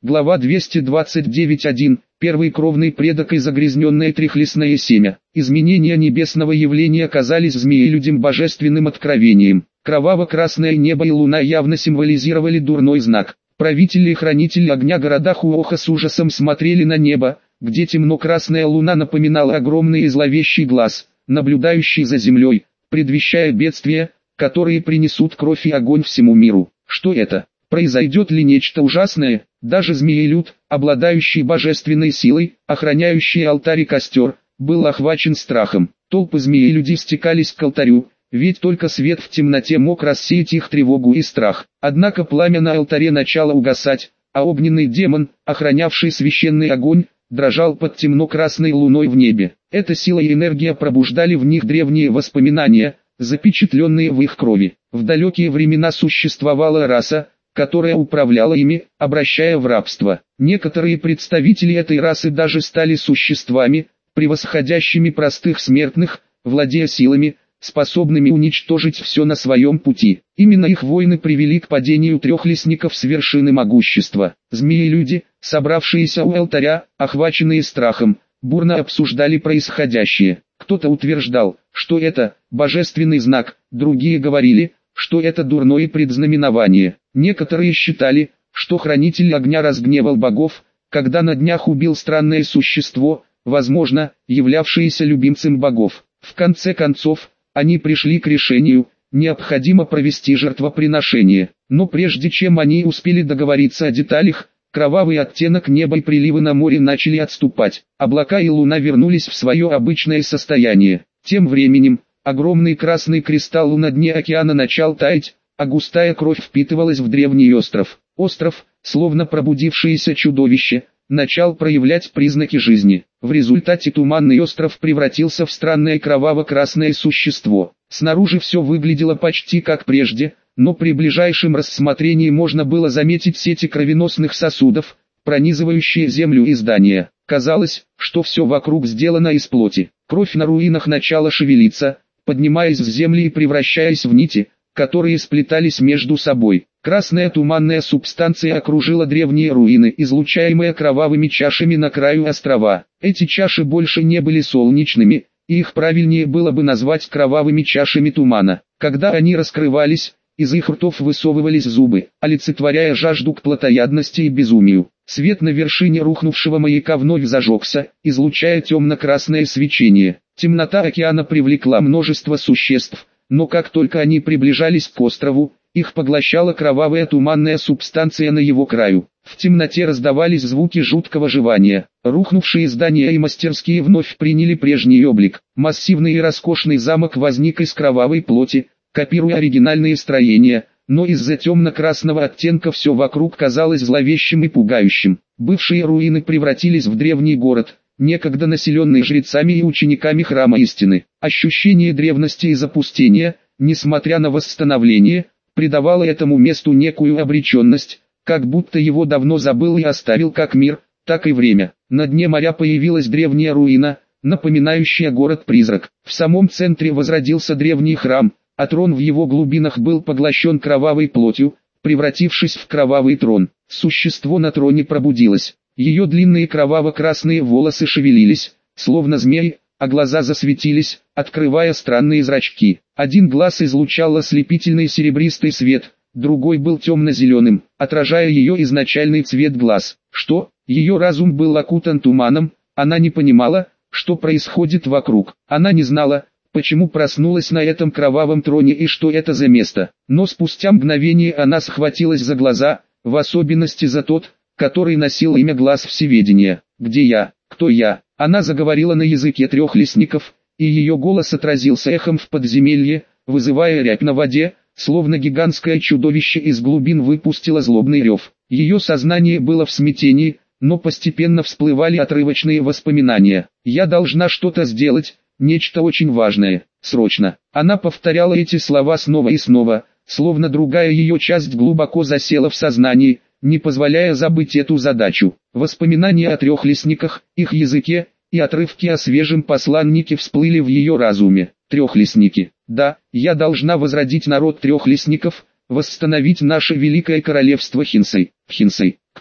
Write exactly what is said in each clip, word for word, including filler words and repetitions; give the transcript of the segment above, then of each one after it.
Глава двести двадцать девять один. Первый кровный предок и загрязненное трехлистное семя. Изменения небесного явления казались змеелюдям божественным откровением. Кроваво-красное небо и луна явно символизировали дурной знак. Правители и хранители огня города Хуоха с ужасом смотрели на небо, где темно-красная луна напоминала огромный и зловещий глаз, наблюдающий за землей, предвещая бедствия, которые принесут кровь и огонь всему миру. Что это? Произойдет ли нечто ужасное? Даже змеелюд, обладающий божественной силой, охраняющий алтарь и костер, был охвачен страхом. Толпы змеелюдей стекались к алтарю, ведь только свет в темноте мог рассеять их тревогу и страх. Однако пламя на алтаре начало угасать, а огненный демон, охранявший священный огонь, дрожал под темно-красной луной в небе. Эта сила и энергия пробуждали в них древние воспоминания, запечатленные в их крови. В далекие времена существовала раса, которая управляла ими, обращая в рабство. Некоторые представители этой расы даже стали существами, превосходящими простых смертных, владея силами, способными уничтожить все на своем пути. Именно их войны привели к падению трехлистников с вершины могущества. Змеи-люди, собравшиеся у алтаря, охваченные страхом, бурно обсуждали происходящее. Кто-то утверждал, что это божественный знак, другие говорили, что это дурное предзнаменование. Некоторые считали, что хранитель огня разгневал богов, когда на днях убил странное существо, возможно, являвшееся любимцем богов. В конце концов, они пришли к решению, необходимо провести жертвоприношение. Но прежде чем они успели договориться о деталях, кровавый оттенок неба и приливы на море начали отступать. Облака и луна вернулись в свое обычное состояние. Тем временем, огромный красный кристалл на дне океана начал таять, а густая кровь впитывалась в древний остров. Остров, словно пробудившееся чудовище, начал проявлять признаки жизни. В результате туманный остров превратился в странное кроваво-красное существо. Снаружи все выглядело почти как прежде, но при ближайшем рассмотрении можно было заметить сети кровеносных сосудов, пронизывающие землю и здания. Казалось, что все вокруг сделано из плоти. Кровь на руинах начала шевелиться, поднимаясь с земли и превращаясь в нити, которые сплетались между собой. Красная туманная субстанция окружила древние руины, излучаемые кровавыми чашами на краю острова. Эти чаши больше не были солнечными, и их правильнее было бы назвать кровавыми чашами тумана. Когда они раскрывались, из их ртов высовывались зубы, олицетворяя жажду к плотоядности и безумию. Свет на вершине рухнувшего маяка вновь зажегся, излучая темно-красное свечение. Темнота океана привлекла множество существ, но как только они приближались к острову, их поглощала кровавая туманная субстанция на его краю. В темноте раздавались звуки жуткого жевания. Рухнувшие здания и мастерские вновь приняли прежний облик. Массивный и роскошный замок возник из кровавой плоти, копируя оригинальные строения, но из-за темно-красного оттенка все вокруг казалось зловещим и пугающим. Бывшие руины превратились в древний город, некогда населенный жрецами и учениками храма истины. Ощущение древности и запустения, несмотря на восстановление, придавало этому месту некую обреченность, как будто его давно забыл и оставил как мир, так и время. На дне моря появилась древняя руина, напоминающая город-призрак. В самом центре возродился древний храм, а трон в его глубинах был поглощен кровавой плотью, превратившись в кровавый трон. Существо на троне пробудилось. Ее длинные кроваво-красные волосы шевелились, словно змеи, а глаза засветились, открывая странные зрачки. Один глаз излучал ослепительный серебристый свет, другой был темно-зеленым, отражая ее изначальный цвет глаз. Что? Ее разум был окутан туманом, она не понимала, что происходит вокруг. Она не знала, почему проснулась на этом кровавом троне и что это за место. Но спустя мгновение она схватилась за глаза, в особенности за тот, который носил имя Глаз Всеведения. «Где я? Кто я?» Она заговорила на языке трехлистников, и ее голос отразился эхом в подземелье, вызывая рябь на воде, словно гигантское чудовище из глубин выпустило злобный рев. Ее сознание было в смятении, но постепенно всплывали отрывочные воспоминания. «Я должна что-то сделать, нечто очень важное, срочно». Она повторяла эти слова снова и снова, словно другая ее часть глубоко засела в сознании, не позволяя забыть эту задачу. Воспоминания о трехлистниках, их языке, и отрывки о свежем посланнике всплыли в ее разуме. Трехлистники. Да, я должна возродить народ трехлистников, восстановить наше великое королевство Хинсей. Хинсей. Кто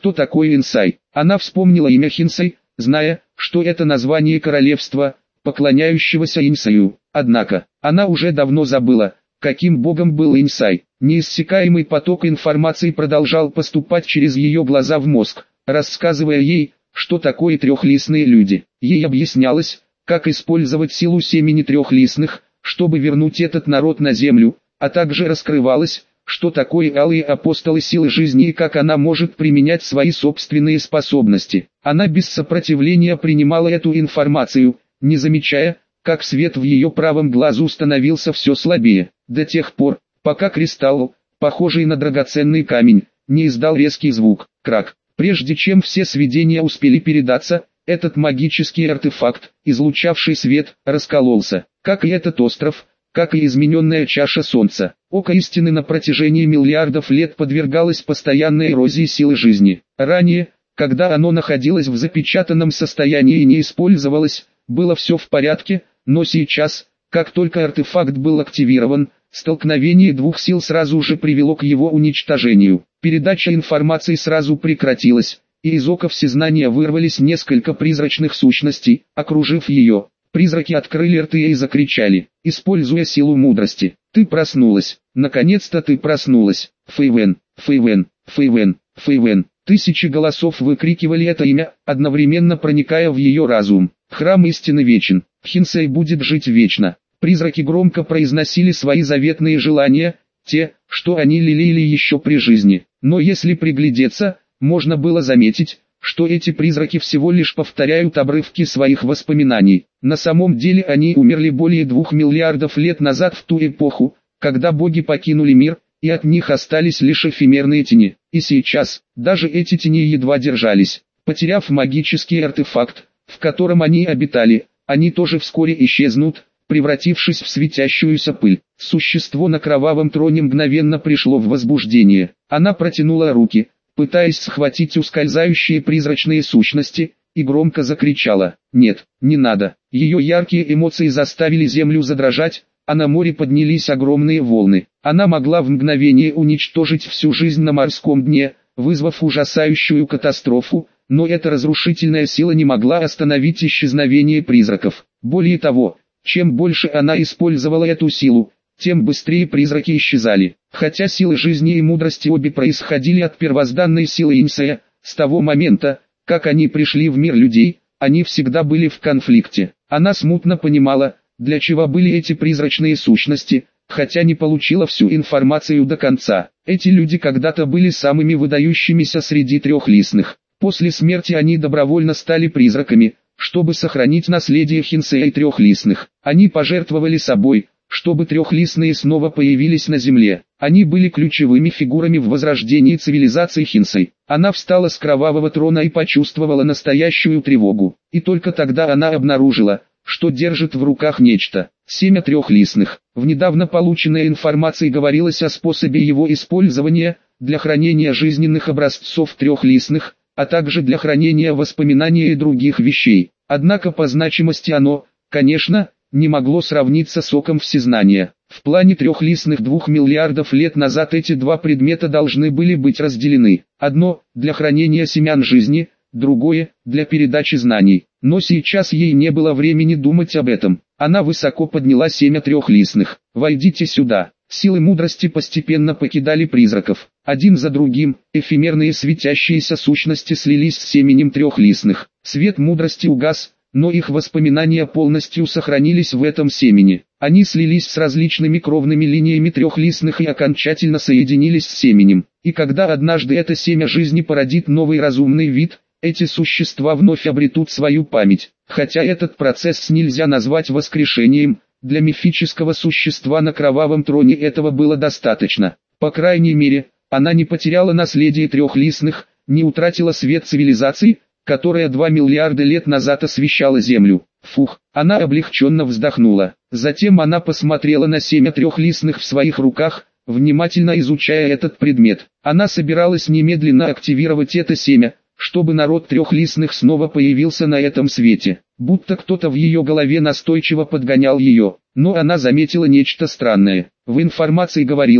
кто такой Инсай. Она вспомнила имя Хинсай, зная, что это название королевства, поклоняющегося Инсаю. Однако, она уже давно забыла, каким богом был Инсай. Неиссякаемый поток информации продолжал поступать через ее глаза в мозг, рассказывая ей, что такое трехлистные люди. Ей объяснялось, как использовать силу семени трехлистных, чтобы вернуть этот народ на землю, а также раскрывалось, что такое алые апостолы силы жизни и как она может применять свои собственные способности. Она без сопротивления принимала эту информацию, не замечая, как свет в ее правом глазу становился все слабее, до тех пор, пока кристалл, похожий на драгоценный камень, не издал резкий звук, крак. Прежде чем все сведения успели передаться, этот магический артефакт, излучавший свет, раскололся, как и этот остров, как и измененная чаша солнца. Око истины на протяжении миллиардов лет подвергалось постоянной эрозии силы жизни. Ранее, когда оно находилось в запечатанном состоянии и не использовалось, было все в порядке, но сейчас, как только артефакт был активирован, столкновение двух сил сразу же привело к его уничтожению. Передача информации сразу прекратилась, и из ока всезнания вырвались несколько призрачных сущностей, окружив ее. Призраки открыли рты и закричали, используя силу мудрости. «Ты проснулась! Наконец-то ты проснулась! Фэйвен! Фэйвен! Фэйвен! Фэйвен!» Тысячи голосов выкрикивали это имя, одновременно проникая в ее разум. Храм истины вечен, Хинсай будет жить вечно. Призраки громко произносили свои заветные желания, те, что они лелеяли еще при жизни. Но если приглядеться, можно было заметить, что эти призраки всего лишь повторяют обрывки своих воспоминаний. На самом деле они умерли более двух миллиардов лет назад в ту эпоху, когда боги покинули мир, и от них остались лишь эфемерные тени. И сейчас, даже эти тени едва держались. Потеряв магический артефакт, в котором они обитали, они тоже вскоре исчезнут, превратившись в светящуюся пыль. Существо на кровавом троне мгновенно пришло в возбуждение. Она протянула руки, пытаясь схватить ускользающие призрачные сущности, и громко закричала: «Нет, не надо». Ее яркие эмоции заставили землю задрожать, а на море поднялись огромные волны. Она могла в мгновение уничтожить всю жизнь на морском дне, вызвав ужасающую катастрофу, но эта разрушительная сила не могла остановить исчезновение призраков. Более того, чем больше она использовала эту силу, тем быстрее призраки исчезали. Хотя силы жизни и мудрости обе происходили от первозданной силы Инсая, с того момента, как они пришли в мир людей, они всегда были в конфликте. Она смутно понимала, для чего были эти призрачные сущности, хотя не получила всю информацию до конца. Эти люди когда-то были самыми выдающимися среди трехлистных. После смерти они добровольно стали призраками, чтобы сохранить наследие Хинсея и трехлистных. Они пожертвовали собой, чтобы трехлистные снова появились на земле. Они были ключевыми фигурами в возрождении цивилизации Хинсей. Она встала с кровавого трона и почувствовала настоящую тревогу. И только тогда она обнаружила, что держит в руках нечто. Семя трехлистных. В недавно полученной информации говорилось о способе его использования для хранения жизненных образцов трехлистных, а также для хранения воспоминаний и других вещей. Однако по значимости оно, конечно, не могло сравниться с оком всезнания. В плане трехлистных двух миллиардов лет назад эти два предмета должны были быть разделены. Одно – для хранения семян жизни, другое – для передачи знаний. Но сейчас ей не было времени думать об этом. Она высоко подняла семя трехлистных. «Войдите сюда». Силы мудрости постепенно покидали призраков. Один за другим, эфемерные светящиеся сущности слились с семенем трехлистных. Свет мудрости угас, но их воспоминания полностью сохранились в этом семени. Они слились с различными кровными линиями трехлистных и окончательно соединились с семенем. И когда однажды это семя жизни породит новый разумный вид, эти существа вновь обретут свою память. Хотя этот процесс нельзя назвать воскрешением, для мифического существа на кровавом троне этого было достаточно. По крайней мере, она не потеряла наследие трехлистных, не утратила свет цивилизации, которая два миллиарда лет назад освещала Землю. Фух, она облегченно вздохнула. Затем она посмотрела на семя трехлистных в своих руках, внимательно изучая этот предмет. Она собиралась немедленно активировать это семя, чтобы народ трехлистных снова появился на этом свете. Будто кто-то в ее голове настойчиво подгонял ее. Но она заметила нечто странное. В информации говорилось,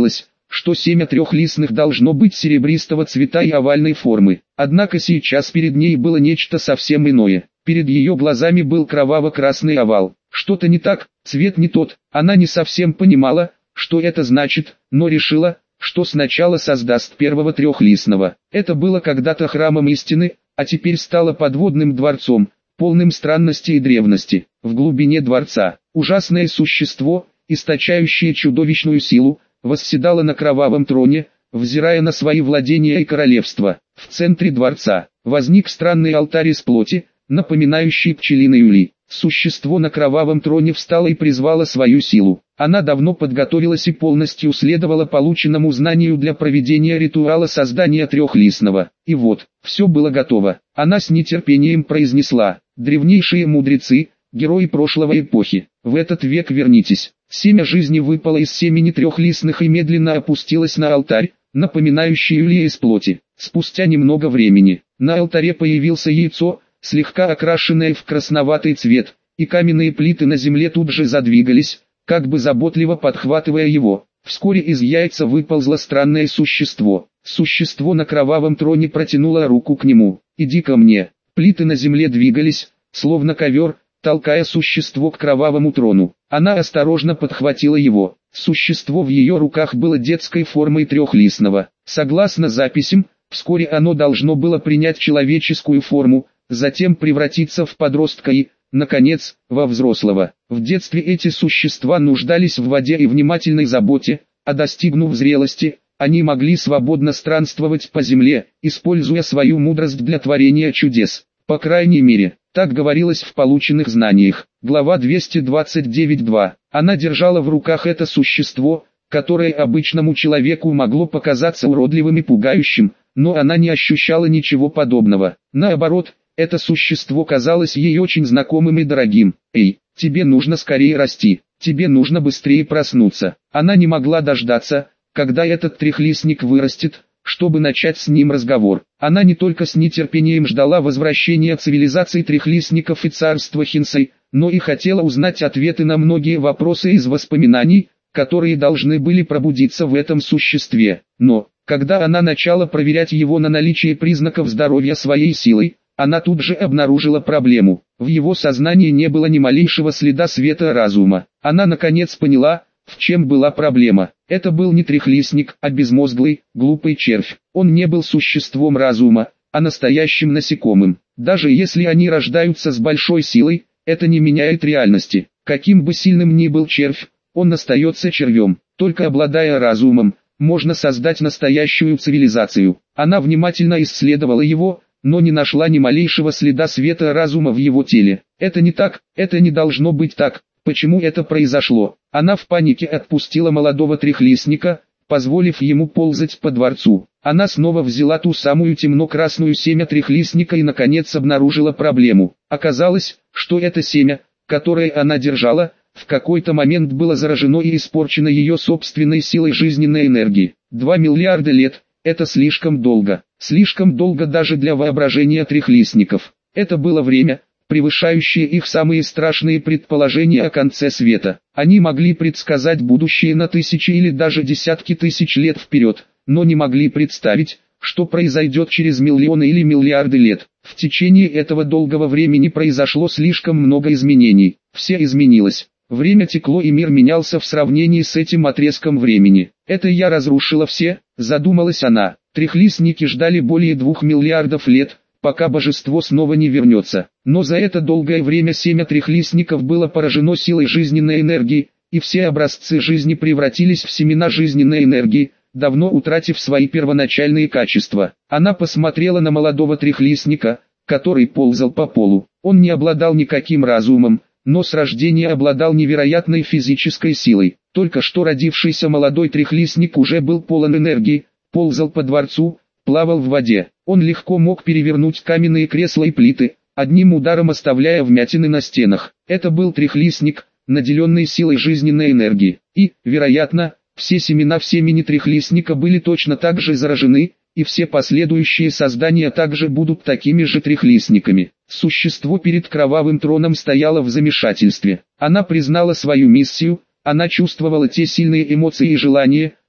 что семя трехлистных должно быть серебристого цвета и овальной формы. Однако сейчас перед ней было нечто совсем иное. Перед ее глазами был кроваво-красный овал. Что-то не так, цвет не тот. Она не совсем понимала, что это значит, но решила, что сначала создаст первого трехлистного. Это было когда-то храмом истины, а теперь стало подводным дворцом, полным странностей и древности. В глубине дворца ужасное существо, источающее чудовищную силу, восседало на кровавом троне, взирая на свои владения и королевство. В центре дворца возник странный алтарь из плоти, напоминающий пчелиный улей. Существо на кровавом троне встало и призвало свою силу. Она давно подготовилась и полностью следовала полученному знанию для проведения ритуала создания трехлистного. И вот, все было готово. Она с нетерпением произнесла: «Древнейшие мудрецы, герои прошлого эпохи, в этот век вернитесь». Семя жизни выпало из семени трехлистных и медленно опустилось на алтарь, напоминающий улей из плоти. Спустя немного времени, на алтаре появился яйцо, слегка окрашенное в красноватый цвет, и каменные плиты на земле тут же задвигались, как бы заботливо подхватывая его. Вскоре из яйца выползло странное существо. Существо на кровавом троне протянуло руку к нему. «Иди ко мне». Плиты на земле двигались, словно ковер, толкая существо к кровавому трону. Она осторожно подхватила его. Существо в ее руках было детской формой трехлистного. Согласно записям, вскоре оно должно было принять человеческую форму, затем превратиться в подростка и, наконец, во взрослого. В детстве эти существа нуждались в воде и внимательной заботе, а достигнув зрелости, они могли свободно странствовать по земле, используя свою мудрость для творения чудес. По крайней мере, так говорилось в полученных знаниях. Глава двести двадцать девять два. Она держала в руках это существо, которое обычному человеку могло показаться уродливым и пугающим, но она не ощущала ничего подобного. Наоборот, это существо казалось ей очень знакомым и дорогим. «Эй, тебе нужно скорее расти, тебе нужно быстрее проснуться». Она не могла дождаться, когда этот трехлистник вырастет, чтобы начать с ним разговор. Она не только с нетерпением ждала возвращения цивилизации трехлистников и царства Хинсай, но и хотела узнать ответы на многие вопросы из воспоминаний, которые должны были пробудиться в этом существе. Но, когда она начала проверять его на наличие признаков здоровья своей силой, она тут же обнаружила проблему. В его сознании не было ни малейшего следа света разума. Она наконец поняла, в чем была проблема. Это был не трехлистник, а безмозглый, глупый червь. Он не был существом разума, а настоящим насекомым. Даже если они рождаются с большой силой, это не меняет реальности. Каким бы сильным ни был червь, он остается червем. Только обладая разумом, можно создать настоящую цивилизацию. Она внимательно исследовала его, но не нашла ни малейшего следа света разума в его теле. Это не так, это не должно быть так. Почему это произошло? Она в панике отпустила молодого трехлистника, позволив ему ползать по дворцу. Она снова взяла ту самую темно-красную семя трехлистника и наконец обнаружила проблему. Оказалось, что это семя, которое она держала, в какой-то момент было заражено и испорчено ее собственной силой жизненной энергии. Два миллиарда лет – это слишком долго. Слишком долго даже для воображения трехлистников. Это было время, превышающее их самые страшные предположения о конце света. Они могли предсказать будущее на тысячи или даже десятки тысяч лет вперед, но не могли представить, что произойдет через миллионы или миллиарды лет. В течение этого долгого времени произошло слишком много изменений. Все изменилось. Время текло и мир менялся в сравнении с этим отрезком времени. Это я разрушила все, задумалась она. Трехлистники ждали более двух миллиардов лет, пока божество снова не вернется. Но за это долгое время семя трехлистников было поражено силой жизненной энергии, и все образцы жизни превратились в семена жизненной энергии, давно утратив свои первоначальные качества. Она посмотрела на молодого трехлистника, который ползал по полу. Он не обладал никаким разумом, но с рождения обладал невероятной физической силой. Только что родившийся молодой трехлистник уже был полон энергии, ползал по дворцу, плавал в воде. Он легко мог перевернуть каменные кресла и плиты, одним ударом оставляя вмятины на стенах. Это был трехлистник, наделенный силой жизненной энергии. И, вероятно, все семена в семени трехлистника были точно так же заражены, и все последующие создания также будут такими же трехлистниками. Существо перед кровавым троном стояло в замешательстве. Она признала свою миссию, она чувствовала те сильные эмоции и желания,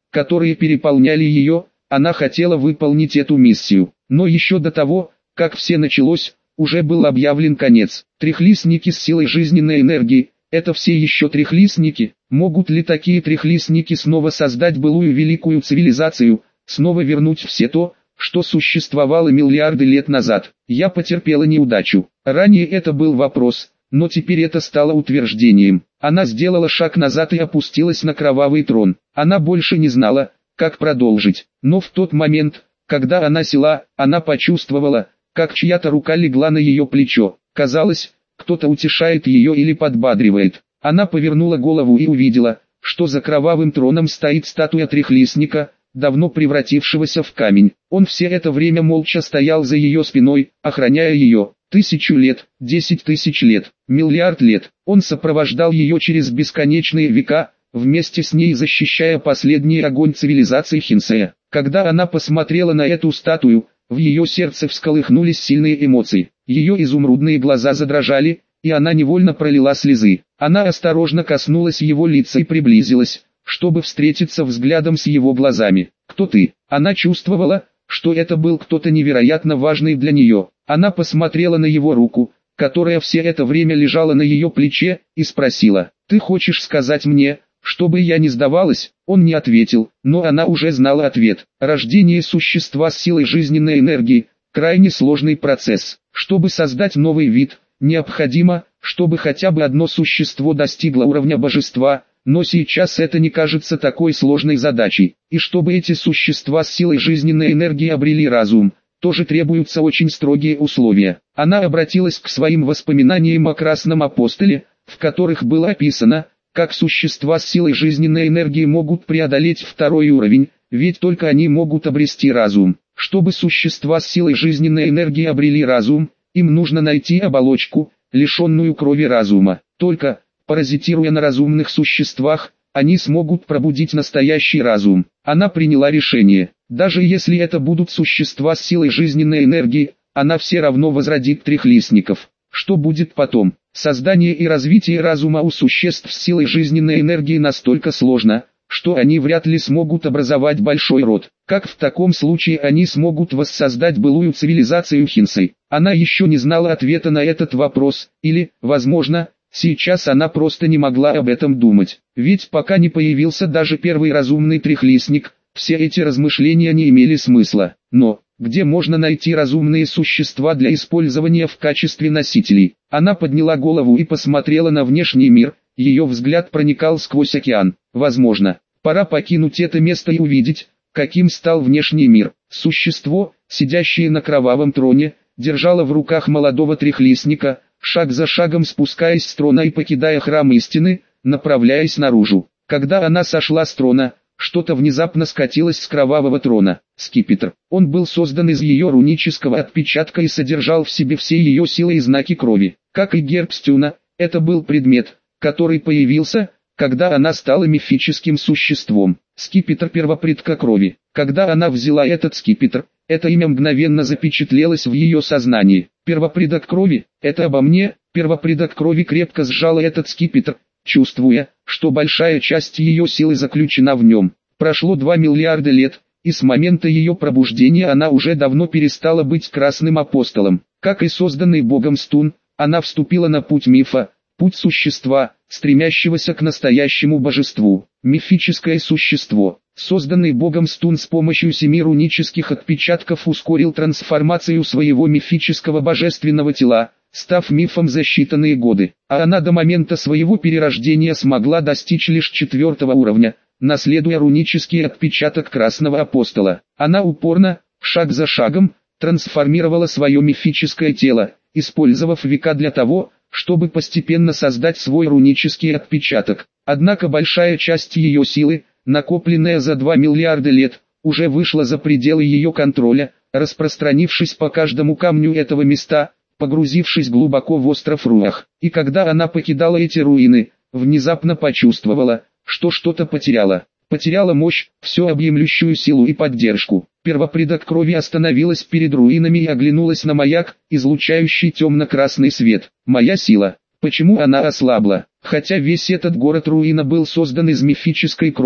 которые переполняли ее. Она хотела выполнить эту миссию. Но еще до того, как все началось, уже был объявлен конец. Трехлистники с силой жизненной энергии – это все еще трехлистники. Могут ли такие трехлистники снова создать былую великую цивилизацию, снова вернуть все то, что существовало миллиарды лет назад? Я потерпела неудачу. Ранее это был вопрос, но теперь это стало утверждением. Она сделала шаг назад и опустилась на кровавый трон. Она больше не знала, как продолжить. Но в тот момент, когда она села, она почувствовала, как чья-то рука легла на ее плечо. Казалось, кто-то утешает ее или подбадривает. Она повернула голову и увидела, что за кровавым троном стоит статуя трехлистника, давно превратившегося в камень. Он все это время молча стоял за ее спиной, охраняя ее. Тысячу лет, десять тысяч лет, миллиард лет. Он сопровождал ее через бесконечные века, вместе с ней защищая последний огонь цивилизации Хинсея. Когда она посмотрела на эту статую, в ее сердце всколыхнулись сильные эмоции. Ее изумрудные глаза задрожали, и она невольно пролила слезы. Она осторожно коснулась его лица и приблизилась, чтобы встретиться взглядом с его глазами. «Кто ты?» Она чувствовала, что это был кто-то невероятно важный для нее. Она посмотрела на его руку, которая все это время лежала на ее плече, и спросила: «Ты хочешь сказать мне, чтобы я не сдавалась?» Он не ответил, но она уже знала ответ. Рождение существа с силой жизненной энергии – крайне сложный процесс. Чтобы создать новый вид, необходимо, чтобы хотя бы одно существо достигло уровня божества, но сейчас это не кажется такой сложной задачей. И чтобы эти существа с силой жизненной энергии обрели разум, тоже требуются очень строгие условия. Она обратилась к своим воспоминаниям о Красном Апостоле, в которых было описано, как существа с силой жизненной энергии могут преодолеть второй уровень, ведь только они могут обрести разум. Чтобы существа с силой жизненной энергии обрели разум, им нужно найти оболочку, лишенную крови разума. Только, паразитируя на разумных существах, они смогут пробудить настоящий разум. Она приняла решение. Даже если это будут существа с силой жизненной энергии, она все равно возродит трехлистников. Что будет потом? Создание и развитие разума у существ с силой жизненной энергии настолько сложно, что они вряд ли смогут образовать большой род. Как в таком случае они смогут воссоздать былую цивилизацию Хинсей? Она еще не знала ответа на этот вопрос, или, возможно, сейчас она просто не могла об этом думать. Ведь пока не появился даже первый разумный трехлистник, все эти размышления не имели смысла. Но, где можно найти разумные существа для использования в качестве носителей? Она подняла голову и посмотрела на внешний мир, ее взгляд проникал сквозь океан. Возможно, пора покинуть это место и увидеть, каким стал внешний мир. Существо, сидящее на кровавом троне, держало в руках молодого трехлистника, шаг за шагом спускаясь с трона и покидая храм истины, направляясь наружу. Когда она сошла с трона, что-то внезапно скатилось с кровавого трона. Скипетр. Он был создан из ее рунического отпечатка и содержал в себе все ее силы и знаки крови. Как и герб Стюна, это был предмет, который появился, когда она стала мифическим существом. Скипетр первопредка крови. Когда она взяла этот скипетр, это имя мгновенно запечатлелось в ее сознании. Первопредок крови, это обо мне. Первопредок крови крепко сжала этот скипетр, чувствуя, что большая часть ее силы заключена в нем. Прошло два миллиарда лет, и с момента ее пробуждения она уже давно перестала быть Красным Апостолом. Как и созданный Богом Стун, она вступила на путь мифа, путь существа, стремящегося к настоящему божеству. Мифическое существо, созданный Богом Стун с помощью семи рунических отпечатков, ускорил трансформацию своего мифического божественного тела, став мифом за считанные годы. А она до момента своего перерождения смогла достичь лишь четвертого уровня, наследуя рунический отпечаток Красного Апостола. Она упорно, шаг за шагом, трансформировала свое мифическое тело, использовав века для того, чтобы постепенно создать свой рунический отпечаток. Однако большая часть ее силы, накопленная за два миллиарда лет, уже вышла за пределы ее контроля, распространившись по каждому камню этого места, погрузившись глубоко в остров Руах. И когда она покидала эти руины, внезапно почувствовала, что что-то потеряла. Потеряла мощь, всю объемлющую силу и поддержку. Первопредок крови остановилась перед руинами и оглянулась на маяк, излучающий темно-красный свет. Моя сила. Почему она ослабла? Хотя весь этот город-руина был создан из мифической крови,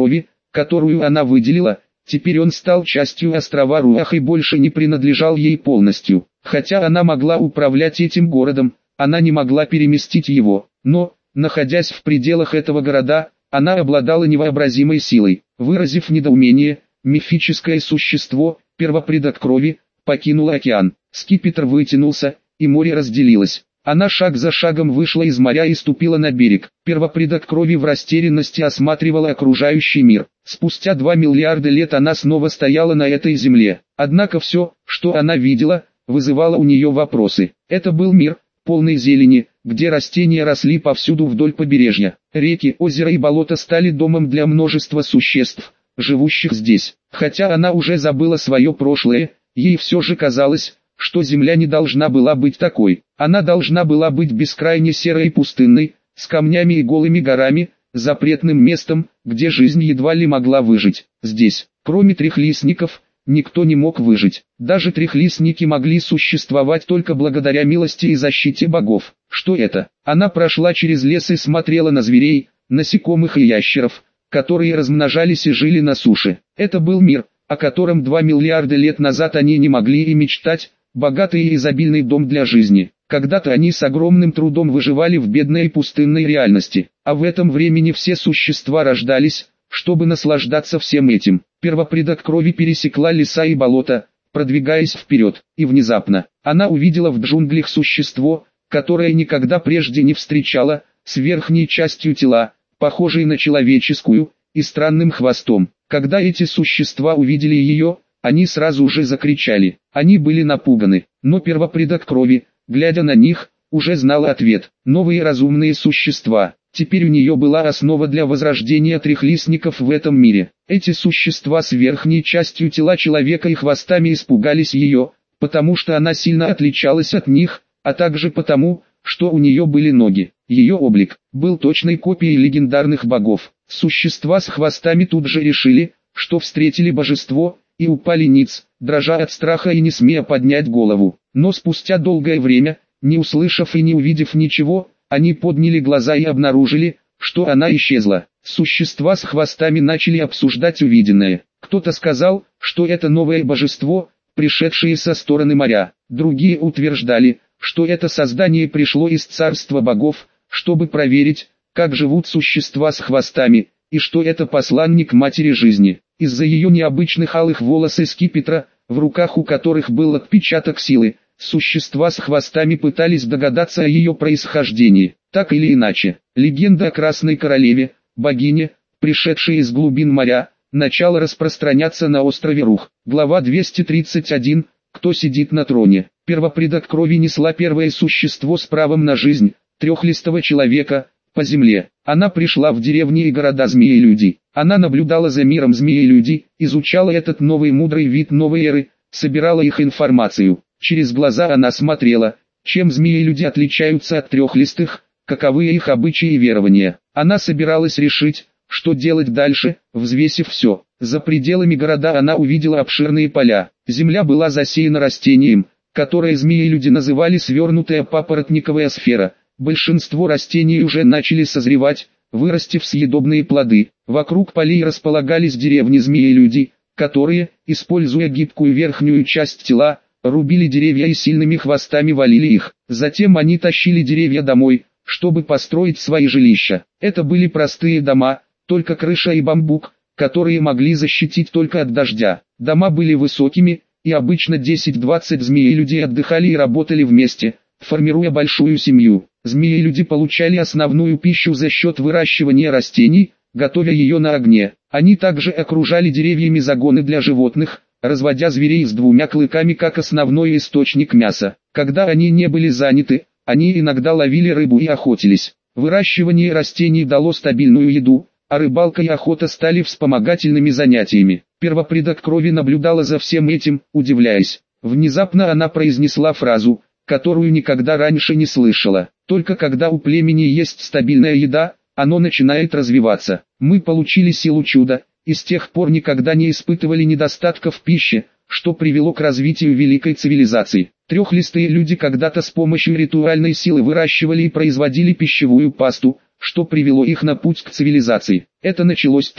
которую она выделила. Теперь он стал частью острова Руах и больше не принадлежал ей полностью. Хотя она могла управлять этим городом, она не могла переместить его. Но, находясь в пределах этого города, она обладала невообразимой силой. Выразив недоумение, мифическое существо, первопредок крови, покинуло океан. Скипетр вытянулся, и море разделилось. Она шаг за шагом вышла из моря и ступила на берег. Первопредок крови в растерянности осматривала окружающий мир. Спустя два миллиарда лет она снова стояла на этой земле. Однако все, что она видела, вызывало у нее вопросы. Это был мир, полный зелени, где растения росли повсюду вдоль побережья. Реки, озера и болота стали домом для множества существ, живущих здесь. Хотя она уже забыла свое прошлое, ей все же казалось, что земля не должна была быть такой. Она должна была быть бескрайне серой и пустынной, с камнями и голыми горами, запретным местом, где жизнь едва ли могла выжить. Здесь, кроме трехлистников, никто не мог выжить. Даже трехлистники могли существовать только благодаря милости и защите богов. Что это? Она прошла через лес и смотрела на зверей, насекомых и ящеров, которые размножались и жили на суше. Это был мир, о котором два миллиарда лет назад они не могли и мечтать. Богатый и изобильный дом для жизни. Когда-то они с огромным трудом выживали в бедной и пустынной реальности, а в этом времени все существа рождались, чтобы наслаждаться всем этим. Первопредок крови пересекла леса и болота, продвигаясь вперед, и внезапно, она увидела в джунглях существо, которое никогда прежде не встречала, с верхней частью тела, похожей на человеческую, и странным хвостом. Когда эти существа увидели ее, они сразу же закричали. Они были напуганы, но первопредок крови, глядя на них, уже знала ответ. Новые разумные существа. Теперь у нее была основа для возрождения трехлистников в этом мире. Эти существа с верхней частью тела человека и хвостами испугались ее, потому что она сильно отличалась от них, а также потому, что у нее были ноги. Ее облик был точной копией легендарных богов. Существа с хвостами тут же решили, что встретили божество, и упали ниц, дрожа от страха и не смея поднять голову. Но спустя долгое время, не услышав и не увидев ничего, они подняли глаза и обнаружили, что она исчезла. Существа с хвостами начали обсуждать увиденное. Кто-то сказал, что это новое божество, пришедшее со стороны моря. Другие утверждали, что это создание пришло из царства богов, чтобы проверить, как живут существа с хвостами, и что это посланник матери жизни. Из-за ее необычных алых волос и скипетра, в руках у которых был отпечаток силы, существа с хвостами пытались догадаться о ее происхождении. Так или иначе, легенда о Красной Королеве, богине, пришедшей из глубин моря, начала распространяться на острове Рух. Глава двести тридцать один. Кто сидит на троне? Первопредок крови несла первое существо с правом на жизнь, трехлистого человека, по земле. Она пришла в деревни и города змеи-люди. Она наблюдала за миром змеи-люди, изучала этот новый мудрый вид новой эры, собирала их информацию. Через глаза она смотрела, чем змеи-люди отличаются от трехлистых, каковы их обычаи и верования. Она собиралась решить, что делать дальше, взвесив все. За пределами города она увидела обширные поля. Земля была засеяна растением, которое змеи-люди называли свернутая папоротниковая сфера. Большинство растений уже начали созревать, вырастив съедобные плоды. Вокруг полей располагались деревни змеи-люди, которые, используя гибкую верхнюю часть тела, рубили деревья и сильными хвостами валили их. Затем они тащили деревья домой, чтобы построить свои жилища. Это были простые дома, только крыша и бамбук, которые могли защитить только от дождя. Дома были высокими, и обычно десять-двадцать змеи-людей отдыхали и работали вместе, формируя большую семью. Змеи-люди получали основную пищу за счет выращивания растений, готовя ее на огне. Они также окружали деревьями загоны для животных, разводя зверей с двумя клыками как основной источник мяса. Когда они не были заняты, они иногда ловили рыбу и охотились. Выращивание растений дало стабильную еду, а рыбалка и охота стали вспомогательными занятиями. Первопредок крови наблюдала за всем этим, удивляясь. Внезапно она произнесла фразу, которую никогда раньше не слышала. Только когда у племени есть стабильная еда, оно начинает развиваться. Мы получили силу чуда, и с тех пор никогда не испытывали недостатка в пище, что привело к развитию великой цивилизации. Трехлистые люди когда-то с помощью ритуальной силы выращивали и производили пищевую пасту, что привело их на путь к цивилизации. Это началось тогда,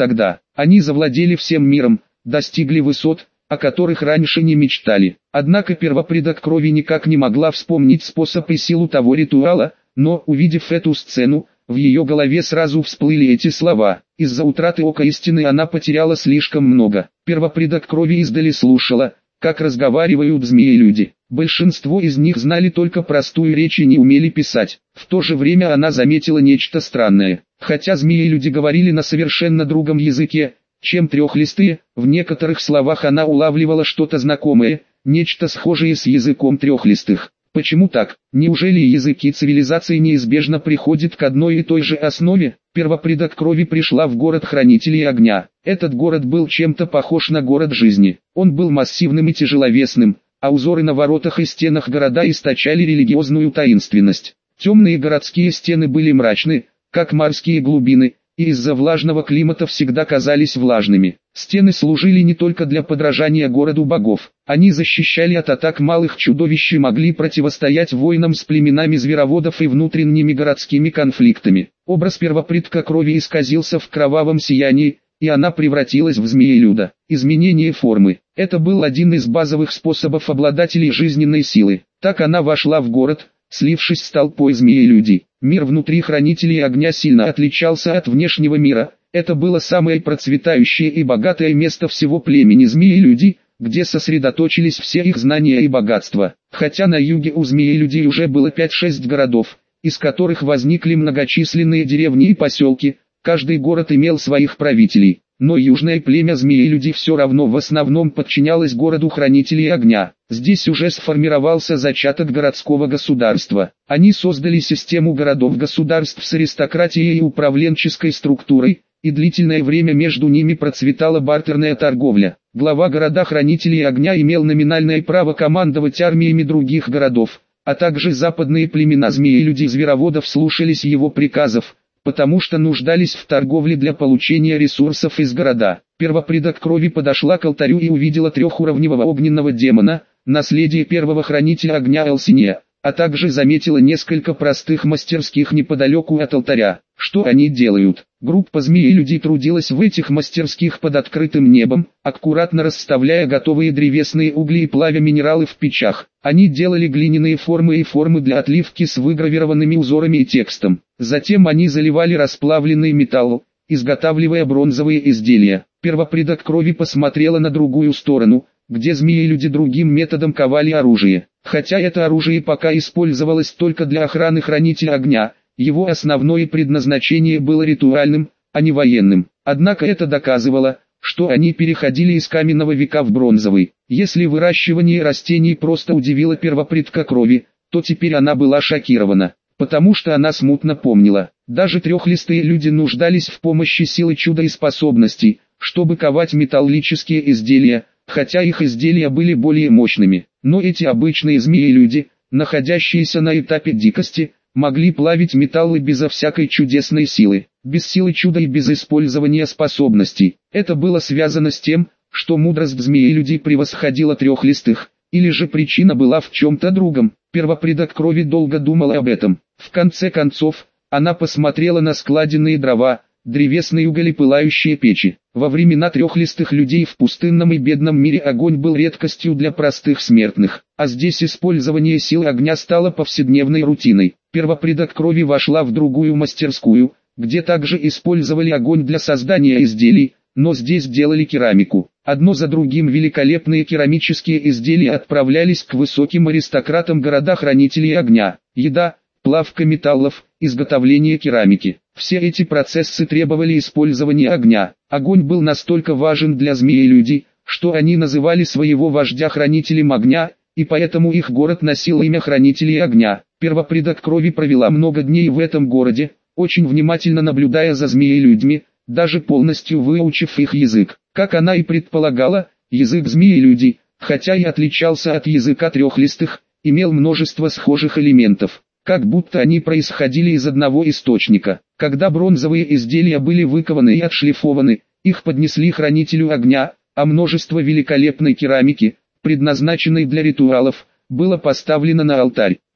Они завладели всем миром, достигли высот, о которых раньше не мечтали. Однако первопредок крови никак не могла вспомнить способ и силу того ритуала, но, увидев эту сцену, в ее голове сразу всплыли эти слова. Из-за утраты ока истины она потеряла слишком много. Первопредок крови издали слушала, как разговаривают змеи-люди. Большинство из них знали только простую речь и не умели писать. В то же время она заметила нечто странное. Хотя змеи-люди говорили на совершенно другом языке, чем трехлистые, в некоторых словах она улавливала что-то знакомое, нечто схожее с языком трехлистых. Почему так? Неужели языки цивилизации неизбежно приходят к одной и той же основе? Первопредок крови пришла в город Хранителей Огня. Этот город был чем-то похож на город жизни. Он был массивным и тяжеловесным, а узоры на воротах и стенах города источали религиозную таинственность. Темные городские стены были мрачны, как морские глубины, и из-за влажного климата всегда казались влажными. Стены служили не только для подражания городу богов. Они защищали от атак малых чудовищ и могли противостоять войнам с племенами звероводов и внутренними городскими конфликтами. Образ первопредка крови исказился в кровавом сиянии, и она превратилась в змеелюда. Изменение формы. Это был один из базовых способов обладателей жизненной силы. Так она вошла в город, слившись с толпой змеелюдей. Мир внутри Хранителей Огня сильно отличался от внешнего мира. Это было самое процветающее и богатое место всего племени змеелюдей, где сосредоточились все их знания и богатства. Хотя на юге у змеелюдей уже было пять-шесть городов, из которых возникли многочисленные деревни и поселки, каждый город имел своих правителей. Но южное племя змеелюдей все равно в основном подчинялось городу Хранителей Огня. Здесь уже сформировался зачаток городского государства. Они создали систему городов-государств с аристократией и управленческой структурой, и длительное время между ними процветала бартерная торговля. Глава города Хранителей Огня имел номинальное право командовать армиями других городов, а также западные племена змеелюдей-звероводов слушались его приказов, потому что нуждались в торговле для получения ресурсов из города. Первопредок крови подошла к алтарю и увидела трехуровневого огненного демона, наследие первого хранителя огня Элсиния, а также заметила несколько простых мастерских неподалеку от алтаря. Что они делают? Группа змеелюдей трудилась в этих мастерских под открытым небом, аккуратно расставляя готовые древесные угли и плавя минералы в печах. Они делали глиняные формы и формы для отливки с выгравированными узорами и текстом. Затем они заливали расплавленный металл, изготавливая бронзовые изделия. Первопредок крови посмотрела на другую сторону, где змеелюди другим методом ковали оружие. Хотя это оружие пока использовалось только для охраны Хранителя Огня, его основное предназначение было ритуальным, а не военным. Однако это доказывало, что они переходили из каменного века в бронзовый. Если выращивание растений просто удивило первопредка крови, то теперь она была шокирована, потому что она смутно помнила. Даже трехлистые люди нуждались в помощи силы чуда и способностей, чтобы ковать металлические изделия, хотя их изделия были более мощными. Но эти обычные змеи-люди, находящиеся на этапе дикости, могли плавить металлы безо всякой чудесной силы, без силы чуда и без использования способностей. Это было связано с тем, что мудрость змеи-людей превосходила трехлистых, или же причина была в чем-то другом. Первопредок крови долго думала об этом. В конце концов, она посмотрела на складенные дрова, древесные уголь и пылающие печи. Во времена трехлистых людей в пустынном и бедном мире огонь был редкостью для простых смертных, а здесь использование силы огня стало повседневной рутиной. Первопредок крови вошла в другую мастерскую, где также использовали огонь для создания изделий, но здесь делали керамику. Одно за другим великолепные керамические изделия отправлялись к высоким аристократам города Хранителей Огня. Еда, плавка металлов, изготовление керамики. Все эти процессы требовали использования огня. Огонь был настолько важен для змеелюдей, что они называли своего вождя Хранителем Огня, и поэтому их город носил имя Хранителей Огня. Первопредок крови провела много дней в этом городе, очень внимательно наблюдая за змеелюдьми, даже полностью выучив их язык. Как она и предполагала, язык змеелюдей, хотя и отличался от языка трехлистых, имел множество схожих элементов, как будто они происходили из одного источника. Когда бронзовые изделия были выкованы и отшлифованы, их поднесли Хранителю Огня, а множество великолепной керамики, предназначенной для ритуалов, было поставлено на алтарь.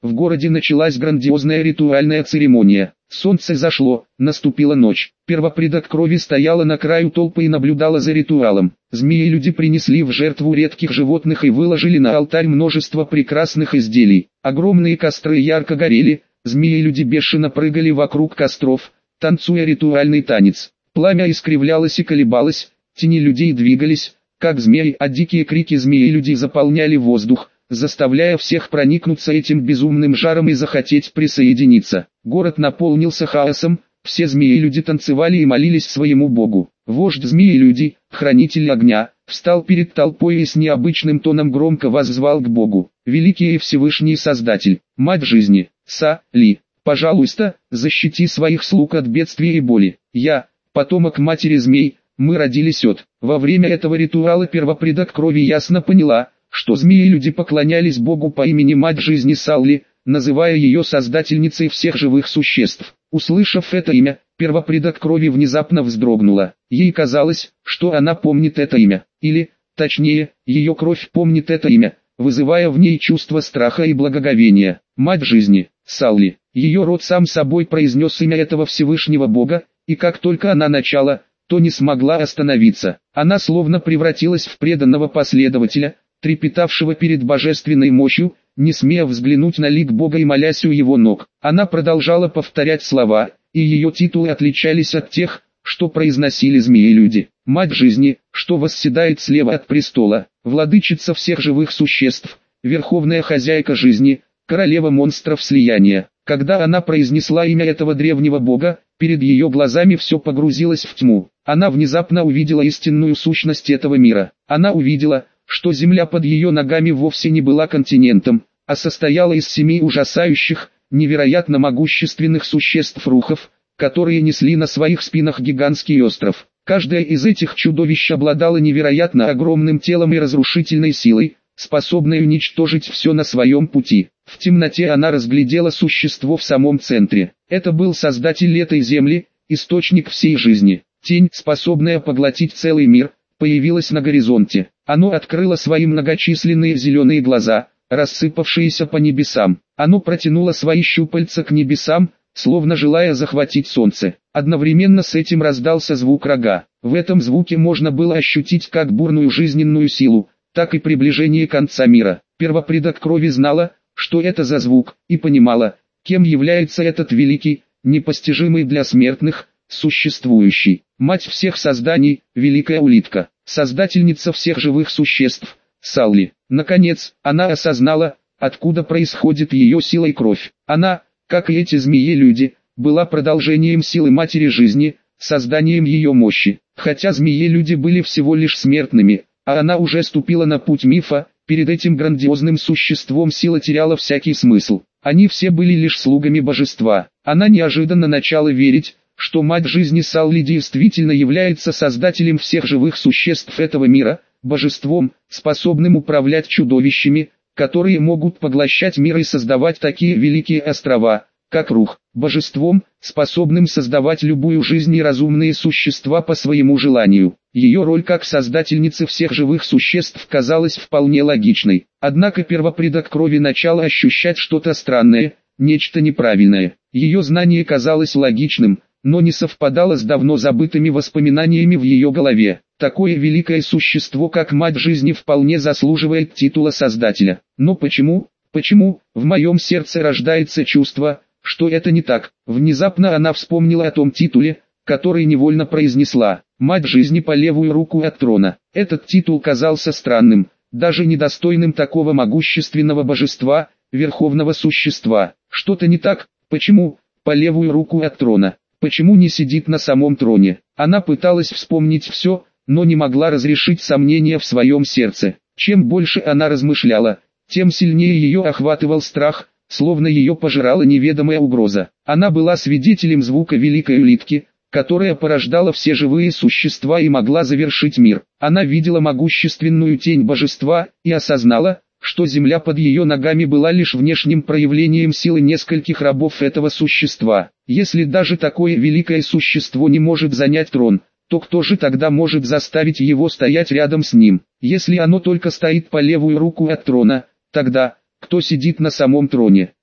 В городе началась грандиозная ритуальная церемония. Солнце зашло, наступила ночь. Первопредок крови стояла на краю толпы и наблюдала за ритуалом. Змеи-люди принесли в жертву редких животных и выложили на алтарь множество прекрасных изделий. Огромные костры ярко горели, змеи-люди бешено прыгали вокруг костров, танцуя ритуальный танец. Пламя искривлялось и колебалось, тени людей двигались, как змеи, а дикие крики змеи-людей заполняли воздух, заставляя всех проникнуться этим безумным жаром и захотеть присоединиться. Город наполнился хаосом, все змеи-люди танцевали и молились своему богу. Вождь змеи-люди, хранитель огня, встал перед толпой и с необычным тоном громко воззвал к богу. Великий и Всевышний Создатель, мать жизни, Са-Ли, пожалуйста, защити своих слуг от бедствия и боли. Я, потомок матери змей, мы родились от. Во время этого ритуала первопредок крови ясно поняла, что змеи-люди поклонялись Богу по имени Мать Жизни Салли, называя ее создательницей всех живых существ. Услышав это имя, первопредок крови внезапно вздрогнула. Ей казалось, что она помнит это имя, или, точнее, ее кровь помнит это имя, вызывая в ней чувство страха и благоговения. Мать Жизни, Салли. Ее род сам собой произнес имя этого Всевышнего Бога, и как только она начала, то не смогла остановиться. Она словно превратилась в преданного последователя, трепетавшего перед божественной мощью, не смея взглянуть на лик Бога и молясь у его ног. Она продолжала повторять слова, и ее титулы отличались от тех, что произносили змеи-люди. Мать Жизни, что восседает слева от престола, владычица всех живых существ, верховная хозяйка жизни, королева монстров слияния. Когда она произнесла имя этого древнего бога, перед ее глазами все погрузилось в тьму. Она внезапно увидела истинную сущность этого мира. Она увидела, что земля под ее ногами вовсе не была континентом, а состояла из семи ужасающих, невероятно могущественных существ-рухов, которые несли на своих спинах гигантский остров. Каждая из этих чудовищ обладала невероятно огромным телом и разрушительной силой, способной уничтожить все на своем пути. В темноте она разглядела существо в самом центре. Это был создатель этой земли, источник всей жизни. Тень, способная поглотить целый мир, появилась на горизонте. Оно открыло свои многочисленные зеленые глаза, рассыпавшиеся по небесам. Оно протянуло свои щупальца к небесам, словно желая захватить солнце. Одновременно с этим раздался звук рога. В этом звуке можно было ощутить как бурную жизненную силу, так и приближение конца мира. Первопредок крови знала, что это за звук, и понимала, кем является этот великий, непостижимый для смертных, существующий. Мать всех созданий, великая улитка, создательница всех живых существ, Салли. Наконец, она осознала, откуда происходит ее сила и кровь. Она, как и эти змеи-люди, была продолжением силы матери жизни, созданием ее мощи. Хотя змеи-люди были всего лишь смертными, а она уже ступила на путь мифа, перед этим грандиозным существом сила теряла всякий смысл. Они все были лишь слугами божества. Она неожиданно начала верить, что мать жизни Салли действительно является создателем всех живых существ этого мира, божеством, способным управлять чудовищами, которые могут поглощать мир и создавать такие великие острова, как Рух, божеством, способным создавать любую жизнь и разумные существа по своему желанию. Ее роль как создательницы всех живых существ казалась вполне логичной. Однако первопредок крови начала ощущать что-то странное, нечто неправильное. Ее знание казалось логичным, но не совпадало с давно забытыми воспоминаниями в ее голове. Такое великое существо, как мать жизни, вполне заслуживает титула создателя. Но почему, почему, в моем сердце рождается чувство, что это не так? Внезапно она вспомнила о том титуле, который невольно произнесла: «Мать жизни по левую руку от трона». Этот титул казался странным, даже недостойным такого могущественного божества, верховного существа. Что-то не так? Почему по левую руку от трона? Почему не сидит на самом троне? Она пыталась вспомнить все, но не могла разрешить сомнения в своем сердце. Чем больше она размышляла, тем сильнее ее охватывал страх, словно ее пожирала неведомая угроза. Она была свидетелем звука великой улитки, которая порождала все живые существа и могла завершить мир. Она видела могущественную тень божества и осознала, что земля под ее ногами была лишь внешним проявлением силы нескольких рабов этого существа. Если даже такое великое существо не может занять трон, то кто же тогда может заставить его стоять рядом с ним? Если оно только стоит по левую руку от трона, тогда кто сидит на самом троне?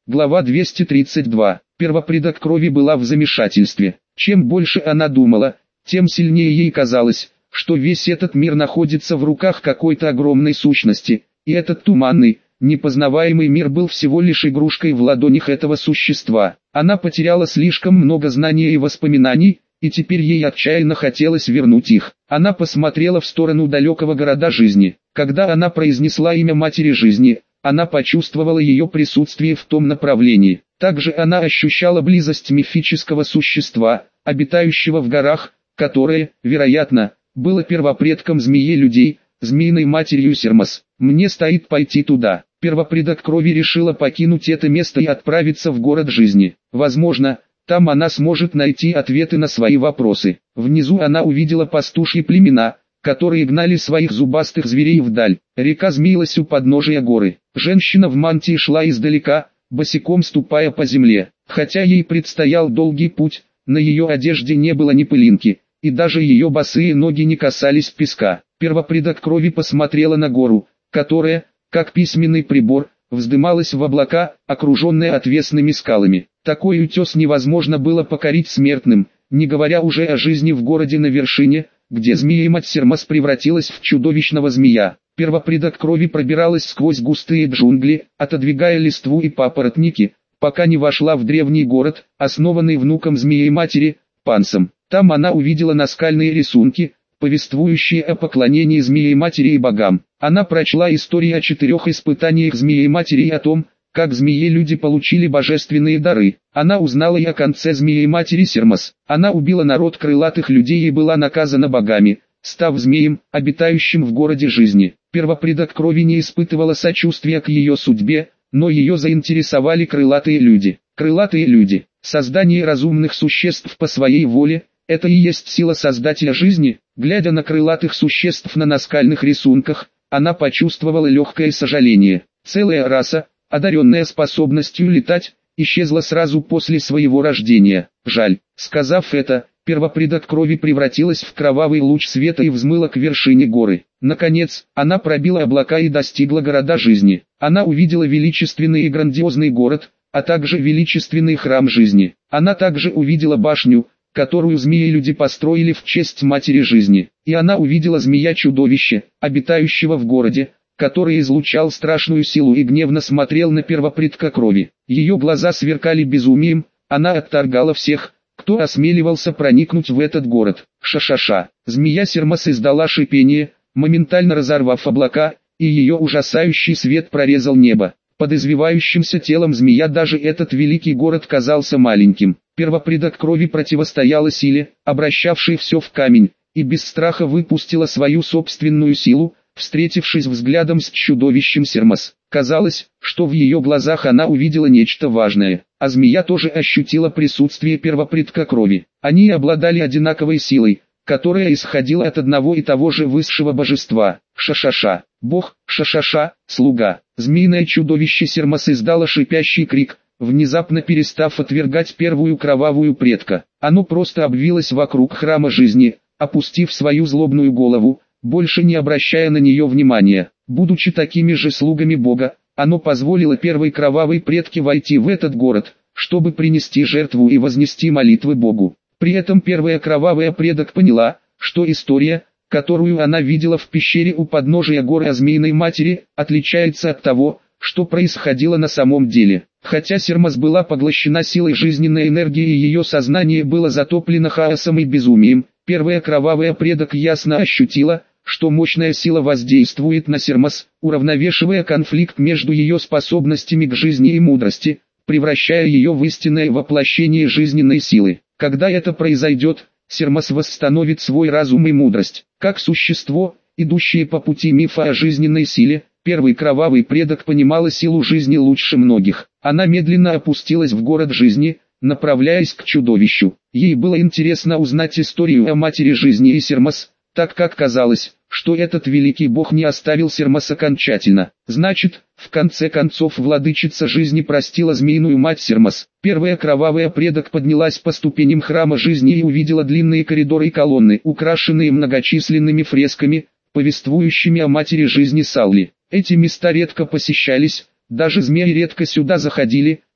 Глава двести тридцать два. Первопредок крови была в замешательстве. Чем больше она думала, тем сильнее ей казалось, что весь этот мир находится в руках какой-то огромной сущности, и этот туманный, непознаваемый мир был всего лишь игрушкой в ладонях этого существа. Она потеряла слишком много знаний и воспоминаний, и теперь ей отчаянно хотелось вернуть их. Она посмотрела в сторону далекого города жизни. Когда она произнесла имя Матери Жизни, она почувствовала ее присутствие в том направлении. Также она ощущала близость мифического существа, обитающего в горах, которое, вероятно, было первопредком змеи-людей, змеиной матерью Сермас. «Мне стоит пойти туда». Первопредок крови решила покинуть это место и отправиться в город жизни. Возможно, там она сможет найти ответы на свои вопросы. Внизу она увидела пастушьи племена, которые гнали своих зубастых зверей вдаль. Река змеилась у подножия горы. Женщина в мантии шла издалека, босиком ступая по земле. Хотя ей предстоял долгий путь, на ее одежде не было ни пылинки, и даже ее босые ноги не касались песка. Первопредок крови посмотрела на гору, которая, как письменный прибор, вздымалась в облака, окруженная отвесными скалами. Такой утес невозможно было покорить смертным, не говоря уже о жизни в городе на вершине, где змея-мать Сермас превратилась в чудовищного змея. Первопредок крови пробиралась сквозь густые джунгли, отодвигая листву и папоротники, пока не вошла в древний город, основанный внуком змеи-матери, Пансом. Там она увидела наскальные рисунки, повествующие о поклонении змеи-матери и богам. Она прочла истории о четырех испытаниях змеи-матери и о том, как змеи-люди получили божественные дары. Она узнала и о конце змеи-матери Сермас. Она убила народ крылатых людей и была наказана богами, став змеем, обитающим в городе жизни. Первопредок крови не испытывала сочувствия к ее судьбе, но ее заинтересовали крылатые люди. Крылатые люди, создание разумных существ по своей воле, это и есть сила создателя жизни. Глядя на крылатых существ на наскальных рисунках, она почувствовала легкое сожаление. Целая раса, одаренная способностью летать, исчезла сразу после своего рождения. Жаль. Сказав это, первопредок крови превратилась в кровавый луч света и взмыла к вершине горы. Наконец, она пробила облака и достигла города жизни. Она увидела величественный и грандиозный город, а также величественный храм жизни. Она также увидела башню, которую змеи-люди построили в честь Матери Жизни. И она увидела змея-чудовище, обитающего в городе, который излучал страшную силу и гневно смотрел на первопредка крови. Ее глаза сверкали безумием, она отторгала всех, кто осмеливался проникнуть в этот город. Ша-ша-ша. Змея Сермас издала шипение, моментально разорвав облака, и ее ужасающий свет прорезал небо. Под извивающимся телом змея даже этот великий город казался маленьким. Первопредок крови противостояла силе, обращавшей все в камень, и без страха выпустила свою собственную силу, встретившись взглядом с чудовищем Сермас. Казалось, что в ее глазах она увидела нечто важное, а змея тоже ощутила присутствие первопредка крови. Они обладали одинаковой силой, которая исходила от одного и того же высшего божества. Ша-ша-ша. Бог, ша-ша-ша, слуга. Змеиное чудовище Сермас издало шипящий крик, внезапно перестав отвергать первую кровавую предка. Оно просто обвилось вокруг храма жизни, опустив свою злобную голову, больше не обращая на нее внимания. Будучи такими же слугами Бога, оно позволило первой кровавой предке войти в этот город, чтобы принести жертву и вознести молитвы Богу. При этом первая кровавая предок поняла, что история, которую она видела в пещере у подножия горы о змеиной матери, отличается от того, что происходило на самом деле. Хотя Сермас была поглощена силой жизненной энергии и ее сознание было затоплено хаосом и безумием, первая кровавая предок ясно ощутила, что мощная сила воздействует на Сермас, уравновешивая конфликт между ее способностями к жизни и мудрости, превращая ее в истинное воплощение жизненной силы. Когда это произойдет, Сермас восстановит свой разум и мудрость. Как существо, идущее по пути мифа о жизненной силе, первый кровавый предок понимала силу жизни лучше многих. Она медленно опустилась в город жизни, направляясь к чудовищу. Ей было интересно узнать историю о Матери Жизни и Сермас, так как казалось, что этот великий бог не оставил Сермас окончательно. Значит, в конце концов владычица жизни простила змеиную мать Сермас. Первая кровавая предок поднялась по ступеням храма жизни и увидела длинные коридоры и колонны, украшенные многочисленными фресками, повествующими о Матери Жизни Салли. Эти места редко посещались, даже змеи редко сюда заходили,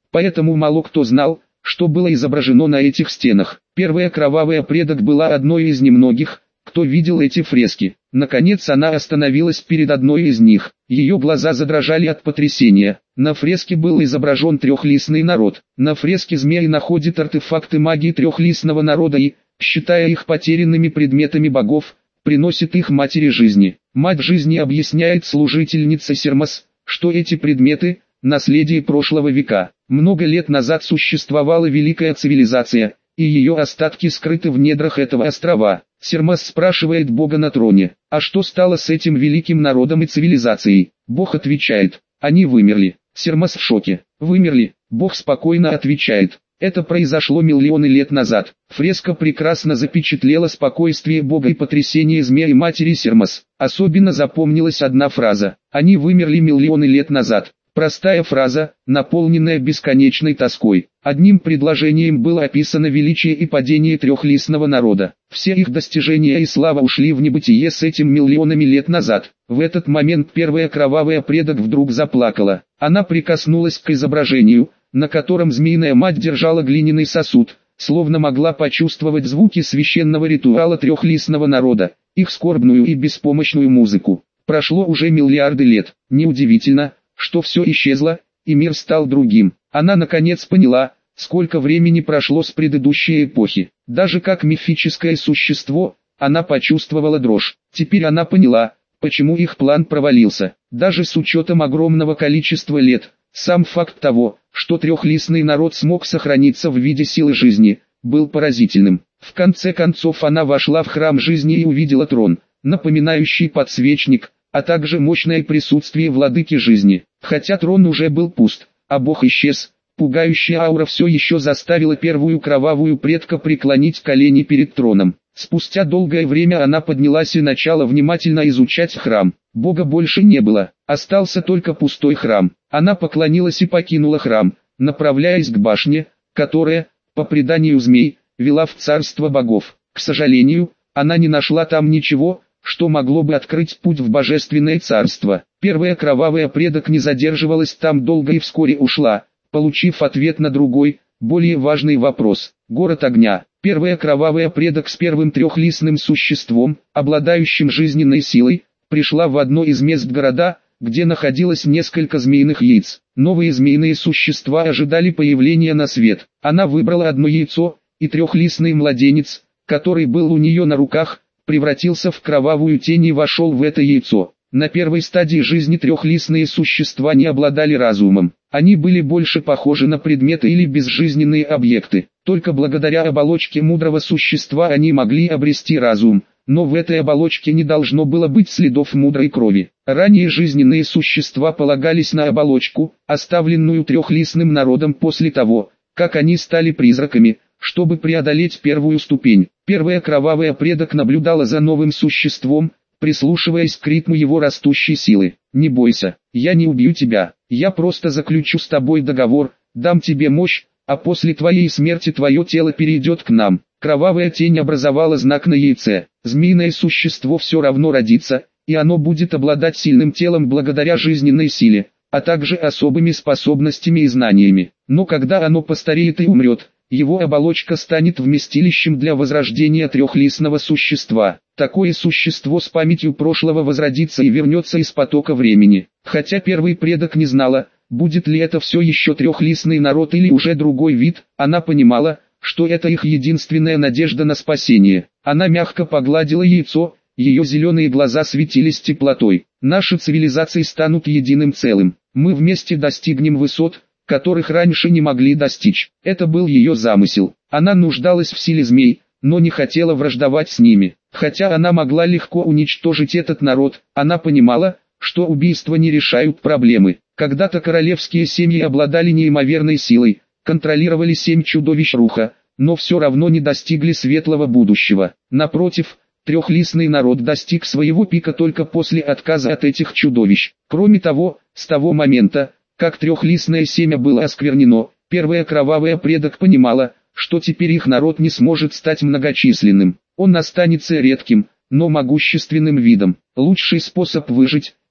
Поэтому мало кто знал, что было изображено на этих стенах. Первая кровавая предок была одной из немногих, кто видел эти фрески. Наконец она остановилась перед одной из них. Ее глаза задрожали от потрясения. На фреске был изображен трехлистный народ. На фреске змей находит артефакты магии трехлистного народа и, считая их потерянными предметами богов, приносит их матери жизни. Мать жизни объясняет служительница Сермас, что эти предметы – наследие прошлого века. Много лет назад существовала великая цивилизация, и ее остатки скрыты в недрах этого острова. Сермас спрашивает Бога на троне, а что стало с этим великим народом и цивилизацией? Бог отвечает, они вымерли. Сермас в шоке. Вымерли? Бог спокойно отвечает, это произошло миллионы лет назад. Фреска прекрасно запечатлела спокойствие Бога и потрясение змеи матери Сермас. Особенно запомнилась одна фраза, они вымерли миллионы лет назад. Простая фраза, наполненная бесконечной тоской. Одним предложением было описано величие и падение трехлистного народа. Все их достижения и слава ушли в небытие с этим миллионами лет назад. В этот момент первая кровавая предок вдруг заплакала. Она прикоснулась к изображению, на котором змеиная мать держала глиняный сосуд, словно могла почувствовать звуки священного ритуала трехлистного народа, их скорбную и беспомощную музыку. Прошло уже миллиарды лет. Неудивительно, что все исчезло, и мир стал другим. Она наконец поняла, сколько времени прошло с предыдущей эпохи. Даже как мифическое существо, она почувствовала дрожь. Теперь она поняла, почему их план провалился. Даже с учетом огромного количества лет, сам факт того, что трехлистный народ смог сохраниться в виде силы жизни, был поразительным. В конце концов она вошла в храм жизни и увидела трон, напоминающий подсвечник, а также мощное присутствие владыки жизни. Хотя трон уже был пуст, а бог исчез, пугающая аура все еще заставила первую кровавую предка преклонить колени перед троном. Спустя долгое время она поднялась и начала внимательно изучать храм. Бога больше не было, остался только пустой храм. Она поклонилась и покинула храм, направляясь к башне, которая, по преданию змей, вела в царство богов. К сожалению, она не нашла там ничего, что могло бы открыть путь в божественное царство. Первая кровавая предок не задерживалась там долго и вскоре ушла, получив ответ на другой, более важный вопрос. Город огня. Первая кровавая предок с первым трехлистным существом, обладающим жизненной силой, пришла в одно из мест города, где находилось несколько змеиных яиц. Новые змеиные существа ожидали появления на свет. Она выбрала одно яйцо, и трехлистный младенец, который был у нее на руках, превратился в кровавую тень и вошел в это яйцо. На первой стадии жизни трехлистные существа не обладали разумом. Они были больше похожи на предметы или безжизненные объекты. Только благодаря оболочке мудрого существа они могли обрести разум, но в этой оболочке не должно было быть следов мудрой крови. Ранее жизненные существа полагались на оболочку, оставленную трехлистным народом после того, как они стали призраками, чтобы преодолеть первую ступень. Первая кровавая предок наблюдала за новым существом, прислушиваясь к ритму его растущей силы. «Не бойся, я не убью тебя, я просто заключу с тобой договор, дам тебе мощь, а после твоей смерти твое тело перейдет к нам». Кровавая тень образовала знак на яйце. Змеиное существо все равно родится, и оно будет обладать сильным телом благодаря жизненной силе, а также особыми способностями и знаниями. Но когда оно постареет и умрет, его оболочка станет вместилищем для возрождения трехлистного существа. Такое существо с памятью прошлого возродится и вернется из потока времени. Хотя первый предок не знала, будет ли это все еще трехлистный народ или уже другой вид, она понимала, что это их единственная надежда на спасение. Она мягко погладила яйцо, ее зеленые глаза светились теплотой. Наши цивилизации станут единым целым. Мы вместе достигнем высот, которых раньше не могли достичь. Это был ее замысел. Она нуждалась в силе змей, но не хотела враждовать с ними. Хотя она могла легко уничтожить этот народ, она понимала, что убийства не решают проблемы. Когда-то королевские семьи обладали неимоверной силой, контролировали семь чудовищ Руха, но все равно не достигли светлого будущего. Напротив, трехлистный народ достиг своего пика только после отказа от этих чудовищ. Кроме того, с того момента, как трехлистное семя было осквернено, первая кровавая предок понимала, что теперь их народ не сможет стать многочисленным. Он останется редким, но могущественным видом. Лучший способ выжить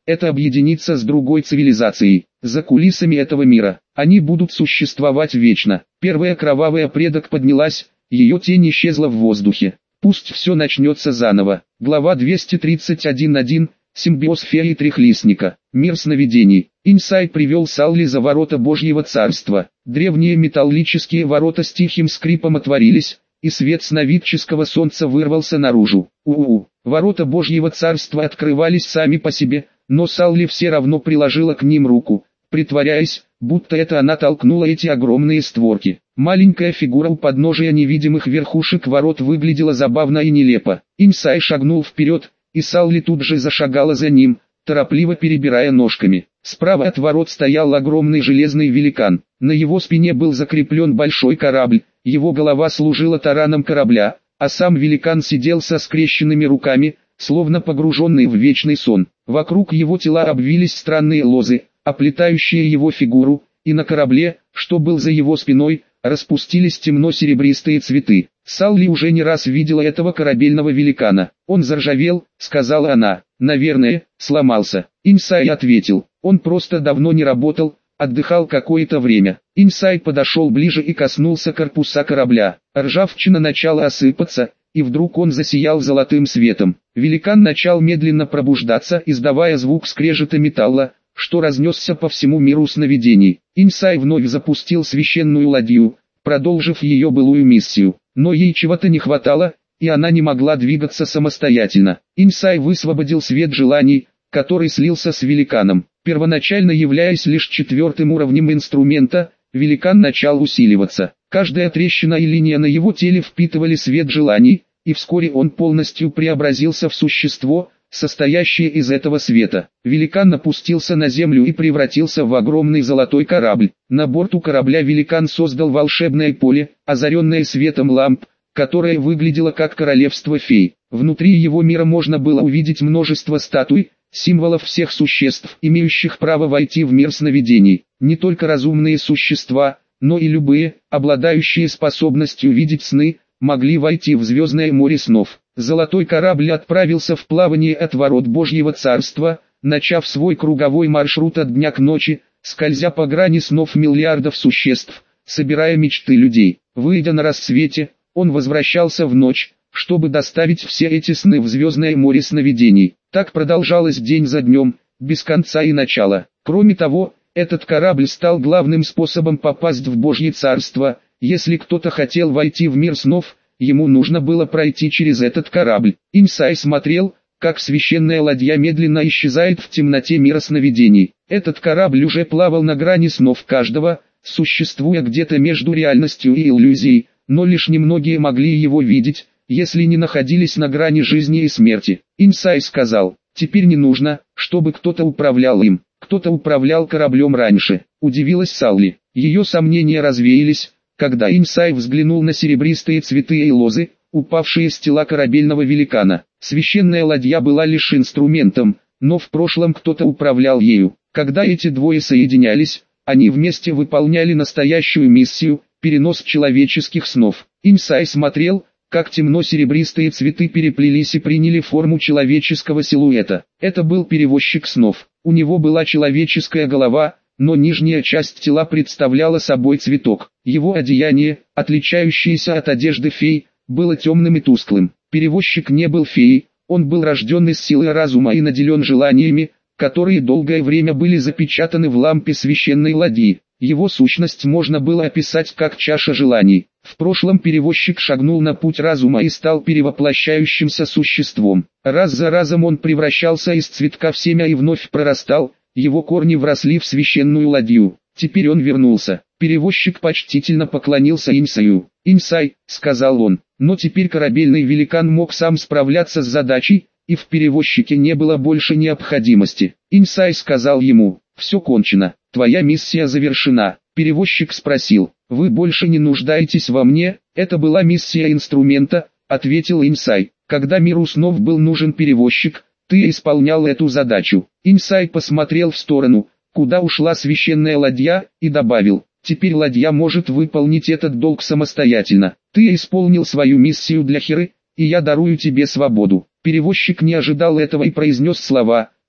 это объединиться с другой цивилизацией. За кулисами этого мира они будут существовать вечно. Первая кровавая предок поднялась, ее тень исчезла в воздухе. Пусть все начнется заново. Глава двести тридцать один точка один. Симбиоз феи и трехлистника. Мир сновидений. Инсай привел Салли за ворота Божьего Царства. Древние металлические ворота с тихим скрипом отворились, и свет сновидческого солнца вырвался наружу. У-у-у. Ворота Божьего Царства открывались сами по себе, но Салли все равно приложила к ним руку, притворяясь, будто это она толкнула эти огромные створки. Маленькая фигура у подножия невидимых верхушек ворот выглядела забавно и нелепо. Инсай шагнул вперед, и Салли тут же зашагала за ним, торопливо перебирая ножками. Справа от ворот стоял огромный железный великан. На его спине был закреплен большой корабль, его голова служила тараном корабля, а сам великан сидел со скрещенными руками, словно погруженный в вечный сон. Вокруг его тела обвились странные лозы, оплетающие его фигуру, и на корабле, что был за его спиной, распустились темно-серебристые цветы. Салли уже не раз видела этого корабельного великана. «Он заржавел», — сказала она. «Наверное, сломался». Инсай ответил. «Он просто давно не работал, отдыхал какое-то время». Инсай подошел ближе и коснулся корпуса корабля. Ржавчина начала осыпаться, и вдруг он засиял золотым светом. Великан начал медленно пробуждаться, издавая звук скрежета металла, что разнесся по всему миру сновидений. Инсай вновь запустил священную ладью, продолжив ее былую миссию. Но ей чего-то не хватало, и она не могла двигаться самостоятельно. Инсай высвободил свет желаний, который слился с великаном. Первоначально являясь лишь четвертым уровнем инструмента, великан начал усиливаться. Каждая трещина и линия на его теле впитывали свет желаний, и вскоре он полностью преобразился в существо, состоящее из этого света. Великан опустился на землю и превратился в огромный золотой корабль. На борту корабля великан создал волшебное поле, озаренное светом ламп, которое выглядело как королевство фей. Внутри его мира можно было увидеть множество статуй, символов всех существ, имеющих право войти в мир сновидений. Не только разумные существа, но и любые, обладающие способностью видеть сны, могли войти в звездное море снов. Золотой корабль отправился в плавание от ворот Божьего Царства, начав свой круговой маршрут от дня к ночи, скользя по грани снов миллиардов существ, собирая мечты людей. Выйдя на рассвете, он возвращался в ночь, чтобы доставить все эти сны в звездное море сновидений. Так продолжалось день за днем, без конца и начала. Кроме того, этот корабль стал главным способом попасть в Божье Царство. Если кто-то хотел войти в мир снов, ему нужно было пройти через этот корабль. Инсай смотрел, как священная ладья медленно исчезает в темноте мира сновидений. Этот корабль уже плавал на грани снов каждого, существуя где-то между реальностью и иллюзией, но лишь немногие могли его видеть, если не находились на грани жизни и смерти. Инсай сказал: «Теперь не нужно, чтобы кто-то управлял им. Кто-то управлял кораблем раньше». Удивилась Салли. Ее сомнения развеялись, когда Инсай взглянул на серебристые цветы и лозы, упавшие с тела корабельного великана. Священная ладья была лишь инструментом, но в прошлом кто-то управлял ею. Когда эти двое соединялись, они вместе выполняли настоящую миссию – перенос человеческих снов. Инсай смотрел, как темно-серебристые цветы переплелись и приняли форму человеческого силуэта. Это был перевозчик снов. У него была человеческая голова, но нижняя часть тела представляла собой цветок. Его одеяние, отличающееся от одежды фей, было темным и тусклым. Перевозчик не был феей, он был рожден из силы разума и наделен желаниями, которые долгое время были запечатаны в лампе священной ладьи. Его сущность можно было описать как чаша желаний. В прошлом перевозчик шагнул на путь разума и стал перевоплощающимся существом. Раз за разом он превращался из цветка в семя и вновь прорастал, его корни вросли в священную ладью. Теперь он вернулся. Перевозчик почтительно поклонился Инсаю. «Инсай», — сказал он, — но теперь корабельный великан мог сам справляться с задачей, и в перевозчике не было больше необходимости. Инсай сказал ему: «Все кончено, твоя миссия завершена». Перевозчик спросил: «Вы больше не нуждаетесь во мне?» «Это была миссия инструмента», — ответил Инсай. «Когда миру снов был нужен перевозчик, ты исполнял эту задачу». Инсай посмотрел в сторону, куда ушла священная ладья, и добавил: «Теперь ладья может выполнить этот долг самостоятельно. Ты исполнил свою миссию для Хиры, и я дарую тебе свободу». Перевозчик не ожидал этого и произнес слова,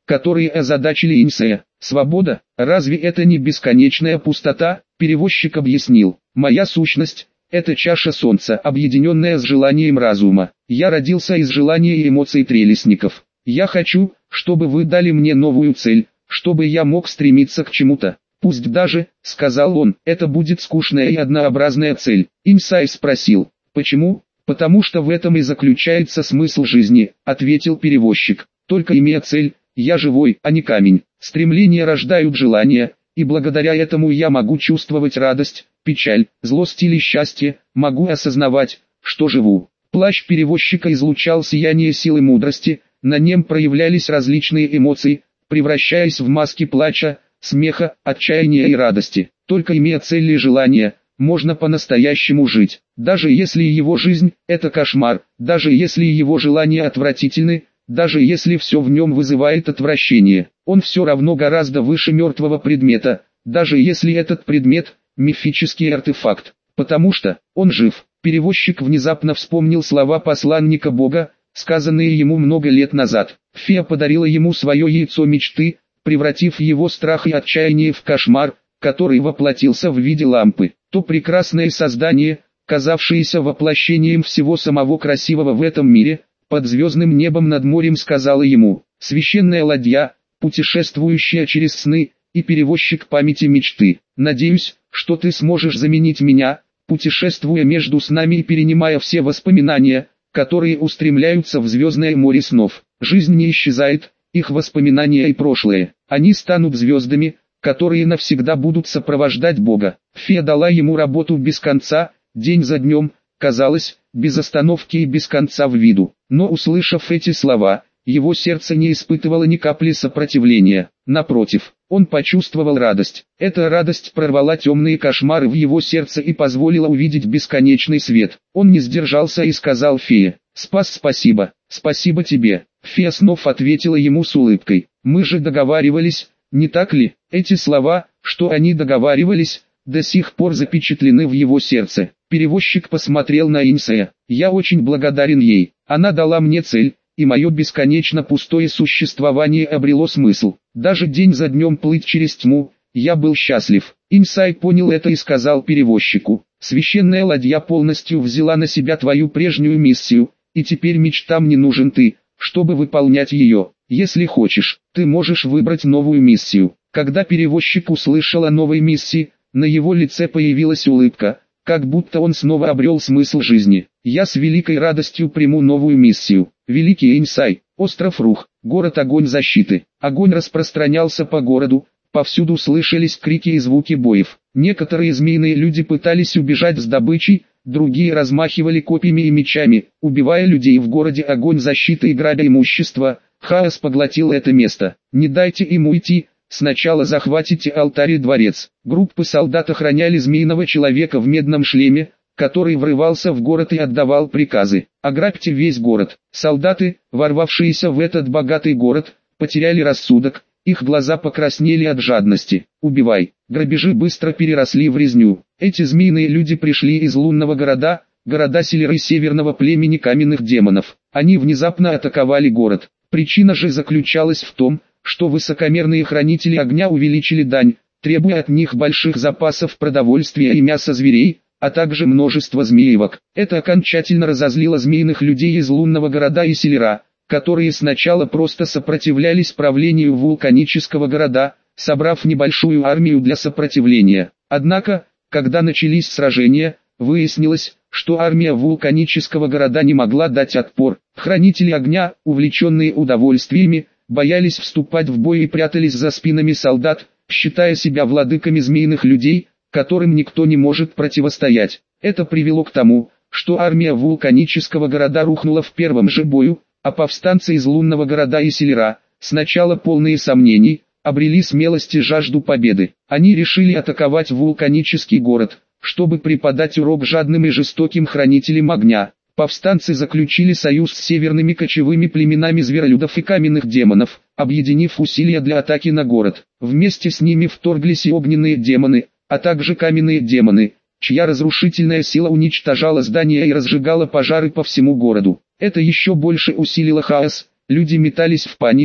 которые озадачили Инсея. Свобода, разве это не бесконечная пустота? Перевозчик объяснил. Моя сущность – это чаша солнца, объединенная с желанием разума. Я родился из желания и эмоций трелесников. Я хочу, чтобы вы дали мне новую цель, чтобы я мог стремиться к чему-то. Пусть даже, сказал он, это будет скучная и однообразная цель. Инсай спросил, почему? Потому что в этом и заключается смысл жизни, ответил перевозчик. Только имея цель, я живой, а не камень. Стремления рождают желания, и благодаря этому я могу чувствовать радость, печаль, злость или счастье, могу осознавать, что живу. Плащ перевозчика излучал сияние силы мудрости, на нем проявлялись различные эмоции, превращаясь в маски плача, смеха, отчаяния и радости. Только имея цель и желание, можно по-настоящему жить. Даже если его жизнь – это кошмар, даже если его желания отвратительны, даже если все в нем вызывает отвращение, он все равно гораздо выше мертвого предмета, даже если этот предмет – мифический артефакт, потому что он жив. Перевозчик внезапно вспомнил слова посланника Бога, сказанные ему много лет назад. Фея подарила ему свое яйцо мечты, превратив его страх и отчаяние в кошмар, который воплотился в виде лампы. То прекрасное создание, казавшееся воплощением всего самого красивого в этом мире, под звездным небом над морем сказала ему: «Священная ладья, путешествующая через сны, и перевозчик памяти мечты. Надеюсь, что ты сможешь заменить меня, путешествуя между снами и перенимая все воспоминания, которые устремляются в звездное море снов. Жизнь не исчезает, их воспоминания и прошлое, они станут звездами, которые навсегда будут сопровождать Бога». Фея дала ему работу без конца, день за днем, казалось, без остановки и без конца в виду. Но услышав эти слова, его сердце не испытывало ни капли сопротивления. Напротив, он почувствовал радость. Эта радость прорвала темные кошмары в его сердце и позволила увидеть бесконечный свет. Он не сдержался и сказал фее: «Спас, спасибо, спасибо тебе». Фея снова ответила ему с улыбкой: «Мы же договаривались, не так ли?» Эти слова, что они договаривались, до сих пор запечатлены в его сердце. Перевозчик посмотрел на Инсея. «Я очень благодарен ей. Она дала мне цель, и мое бесконечно пустое существование обрело смысл. Даже день за днем плыть через тьму, я был счастлив». Инсай понял это и сказал перевозчику: «Священная ладья полностью взяла на себя твою прежнюю миссию, и теперь мечтам не нужен ты, чтобы выполнять ее. Если хочешь, ты можешь выбрать новую миссию». Когда перевозчик услышал о новой миссии, на его лице появилась улыбка, как будто он снова обрел смысл жизни. «Я с великой радостью приму новую миссию. Великий Инсай, остров Рух, город огонь защиты». Огонь распространялся по городу, повсюду слышались крики и звуки боев. Некоторые змеиные люди пытались убежать с добычей, другие размахивали копьями и мечами, убивая людей в городе огонь защиты и грабя имущество. Хаос поглотил это место. «Не дайте им уйти. Сначала захватите алтарь и дворец». Группы солдат охраняли змеиного человека в медном шлеме, который врывался в город и отдавал приказы: «Ограбьте весь город». Солдаты, ворвавшиеся в этот богатый город, потеряли рассудок, их глаза покраснели от жадности. «Убивай». Грабежи быстро переросли в резню. Эти змеиные люди пришли из лунного города, города Селеры северного племени каменных демонов. Они внезапно атаковали город. Причина же заключалась в том, что высокомерные хранители огня увеличили дань, требуя от них больших запасов продовольствия и мяса зверей, а также множество змеевок. Это окончательно разозлило змеиных людей из лунного города и Селера, которые сначала просто сопротивлялись правлению вулканического города, собрав небольшую армию для сопротивления. Однако, когда начались сражения, выяснилось, что армия вулканического города не могла дать отпор. Хранители огня, увлеченные удовольствиями, боялись вступать в бой и прятались за спинами солдат, считая себя владыками змеиных людей, которым никто не может противостоять. Это привело к тому, что армия вулканического города рухнула в первом же бою, а повстанцы из лунного города и Селера, сначала полные сомнений, обрели смелость и жажду победы. Они решили атаковать вулканический город, чтобы преподать урок жадным и жестоким хранителям огня. Повстанцы заключили союз с северными кочевыми племенами зверолюдов и каменных демонов, объединив усилия для атаки на город. Вместе с ними вторглись и огненные демоны, а также каменные демоны, чья разрушительная сила уничтожала здания и разжигала пожары по всему городу. Это еще больше усилило хаос, люди метались в панике,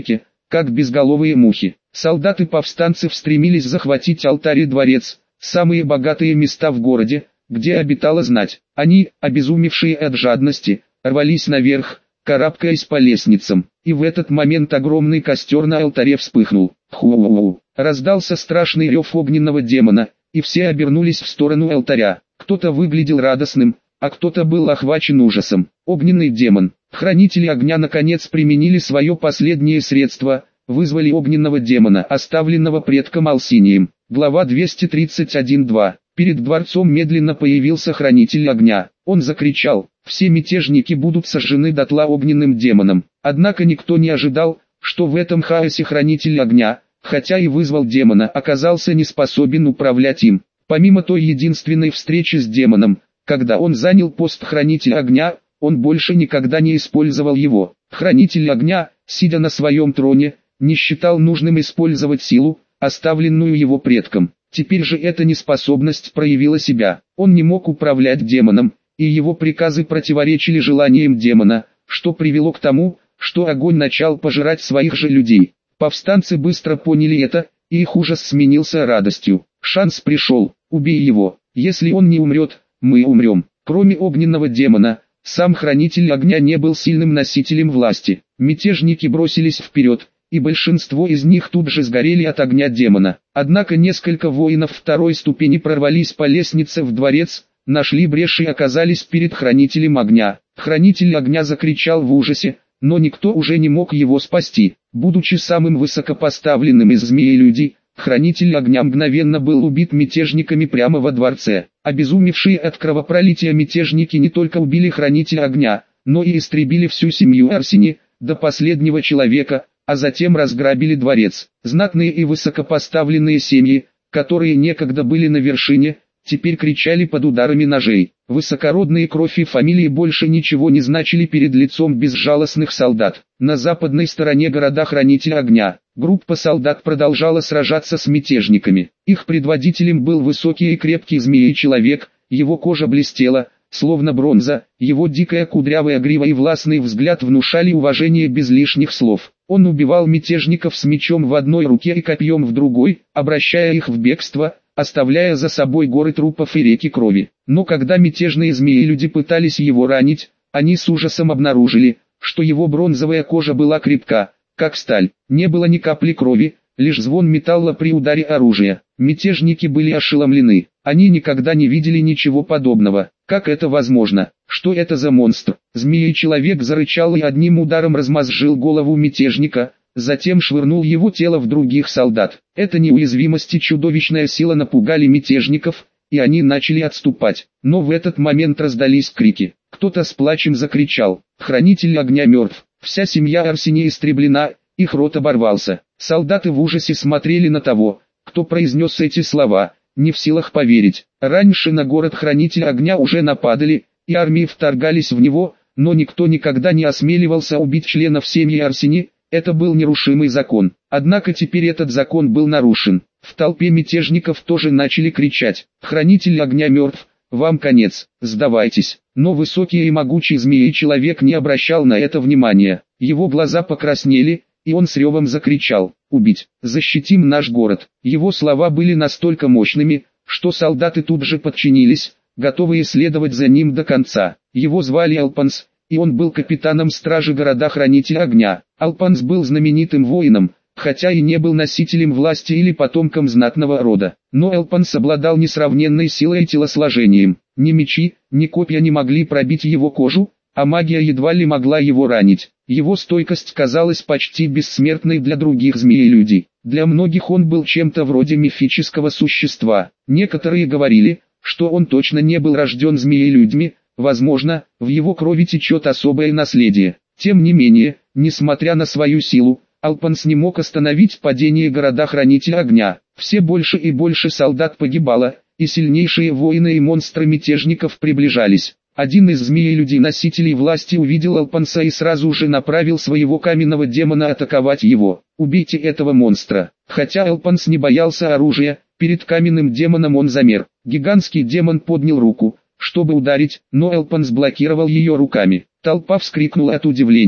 как безголовые мухи. Солдаты-повстанцы стремились захватить алтарь и дворец, самые богатые места в городе, где обитала знать. Они, обезумевшие от жадности, рвались наверх, карабкаясь по лестницам. И в этот момент огромный костер на алтаре вспыхнул. Ху-у-у! Раздался страшный рев огненного демона, и все обернулись в сторону алтаря. Кто-то выглядел радостным, а кто-то был охвачен ужасом. Огненный демон. Хранители огня наконец применили свое последнее средство, вызвали огненного демона, оставленного предком Алсинием. Глава двести тридцать один два. Перед дворцом медленно появился хранитель огня. Он закричал: «Все мятежники будут сожжены дотла огненным демоном». Однако никто не ожидал, что в этом хаосе хранитель огня, хотя и вызвал демона, оказался не способен управлять им. Помимо той единственной встречи с демоном, когда он занял пост хранителя огня, он больше никогда не использовал его. Хранитель огня, сидя на своем троне, не считал нужным использовать силу, оставленную его предком. Теперь же эта неспособность проявила себя. Он не мог управлять демоном, и его приказы противоречили желаниям демона, что привело к тому, что огонь начал пожирать своих же людей. Повстанцы быстро поняли это, и их ужас сменился радостью. Шанс пришел, убей его, если он не умрет, мы умрем. Кроме огненного демона, сам хранитель огня не был сильным носителем власти. Мятежники бросились вперед, и большинство из них тут же сгорели от огня демона. Однако несколько воинов второй ступени прорвались по лестнице в дворец, нашли брешь и оказались перед хранителем огня. Хранитель огня закричал в ужасе, но никто уже не мог его спасти. Будучи самым высокопоставленным из змеи-людей, хранитель огня мгновенно был убит мятежниками прямо во дворце. Обезумевшие от кровопролития мятежники не только убили хранителя огня, но и истребили всю семью Арсени, до последнего человека, а затем разграбили дворец. Знатные и высокопоставленные семьи, которые некогда были на вершине, теперь кричали под ударами ножей. Высокородные кровь и фамилии больше ничего не значили перед лицом безжалостных солдат. На западной стороне города Хранитель огня, группа солдат продолжала сражаться с мятежниками. Их предводителем был высокий и крепкий змеи-человек, его кожа блестела, словно бронза, его дикая кудрявая грива и властный взгляд внушали уважение без лишних слов. Он убивал мятежников с мечом в одной руке и копьем в другой, обращая их в бегство, оставляя за собой горы трупов и реки крови. Но когда мятежные змеи-люди пытались его ранить, они с ужасом обнаружили, что его бронзовая кожа была крепка, как сталь. Не было ни капли крови, лишь звон металла при ударе оружия. Мятежники были ошеломлены. Они никогда не видели ничего подобного. Как это возможно? Что это за монстр? Змеи-человек зарычал и одним ударом размозжил голову мятежника, затем швырнул его тело в других солдат. Эта неуязвимость и чудовищная сила напугали мятежников, и они начали отступать. Но в этот момент раздались крики. Кто-то с плачем закричал: «Хранитель огня мертв! Вся семья Арсения истреблена!» Их рот оборвался. Солдаты в ужасе смотрели на того, кто произнес эти слова, не в силах поверить. Раньше на город Хранитель огня уже нападали, и армии вторгались в него, но никто никогда не осмеливался убить членов семьи Арсени. Это был нерушимый закон. Однако теперь этот закон был нарушен. В толпе мятежников тоже начали кричать: «Хранитель огня мертв, вам конец, сдавайтесь». Но высокий и могучий змеи-человек не обращал на это внимания. Его глаза покраснели, и он с ревом закричал: «Убить! Защитим наш город!» Его слова были настолько мощными, что солдаты тут же подчинились, готовые следовать за ним до конца. Его звали Алпанс, и он был капитаном стражи города Хранитель огня. Алпанс был знаменитым воином, хотя и не был носителем власти или потомком знатного рода. Но Алпанс обладал несравненной силой и телосложением. Ни мечи, ни копья не могли пробить его кожу, а магия едва ли могла его ранить. Его стойкость казалась почти бессмертной для других змеи-людей. Для многих он был чем-то вроде мифического существа. Некоторые говорили, что он точно не был рожден змеи-людьми, возможно, в его крови течет особое наследие. Тем не менее, несмотря на свою силу, Алпанс не мог остановить падение города Хранитель огня. Все больше и больше солдат погибало, и сильнейшие воины и монстры мятежников приближались. Один из змеи-людей-носителей власти увидел Алпанса и сразу же направил своего каменного демона атаковать его. «Убейте этого монстра!» Хотя Алпанс не боялся оружия, перед каменным демоном он замер. Гигантский демон поднял руку, чтобы ударить, но Алпанс блокировал ее руками. Толпа вскрикнула от удивления.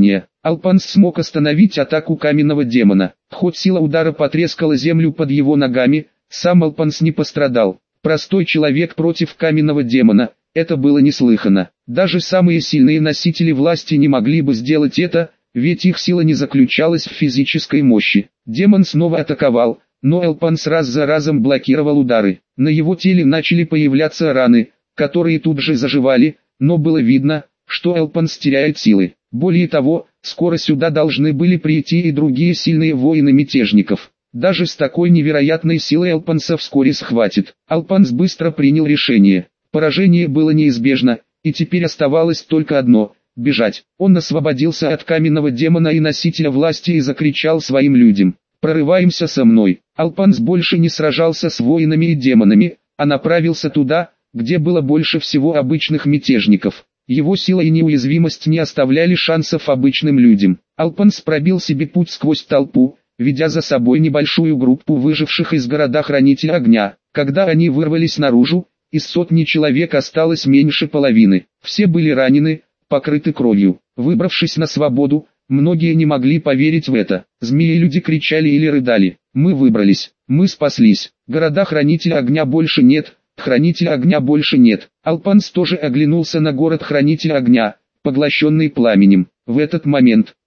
Алпанс смог остановить атаку каменного демона. Хоть сила удара потрескала землю под его ногами, сам Алпанс не пострадал. Простой человек против каменного демона – это было неслыханно. Даже самые сильные носители власти не могли бы сделать это, ведь их сила не заключалась в физической мощи. Демон снова атаковал, но Алпанс раз за разом блокировал удары. На его теле начали появляться раны, которые тут же заживали, но было видно, что Алпанс теряет силы. Более того, скоро сюда должны были прийти и другие сильные воины мятежников. Даже с такой невероятной силой Алпанса вскоре схватит. Алпанс быстро принял решение. Поражение было неизбежно, и теперь оставалось только одно – бежать. Он освободился от каменного демона и носителя власти и закричал своим людям: «Прорываемся со мной!» Алпанс больше не сражался с воинами и демонами, а направился туда, где было больше всего обычных мятежников. Его сила и неуязвимость не оставляли шансов обычным людям. Алпанс пробил себе путь сквозь толпу, ведя за собой небольшую группу выживших из города Хранителя Огня. Когда они вырвались наружу, из сотни человек осталось меньше половины. Все были ранены, покрыты кровью. Выбравшись на свободу, многие не могли поверить в это. Змеи-люди кричали или рыдали: «Мы выбрались, мы спаслись, города Хранителя Огня больше нет». Хранителя Огня больше нет. Алпанс тоже оглянулся на город Хранителя Огня, поглощенный пламенем. В этот момент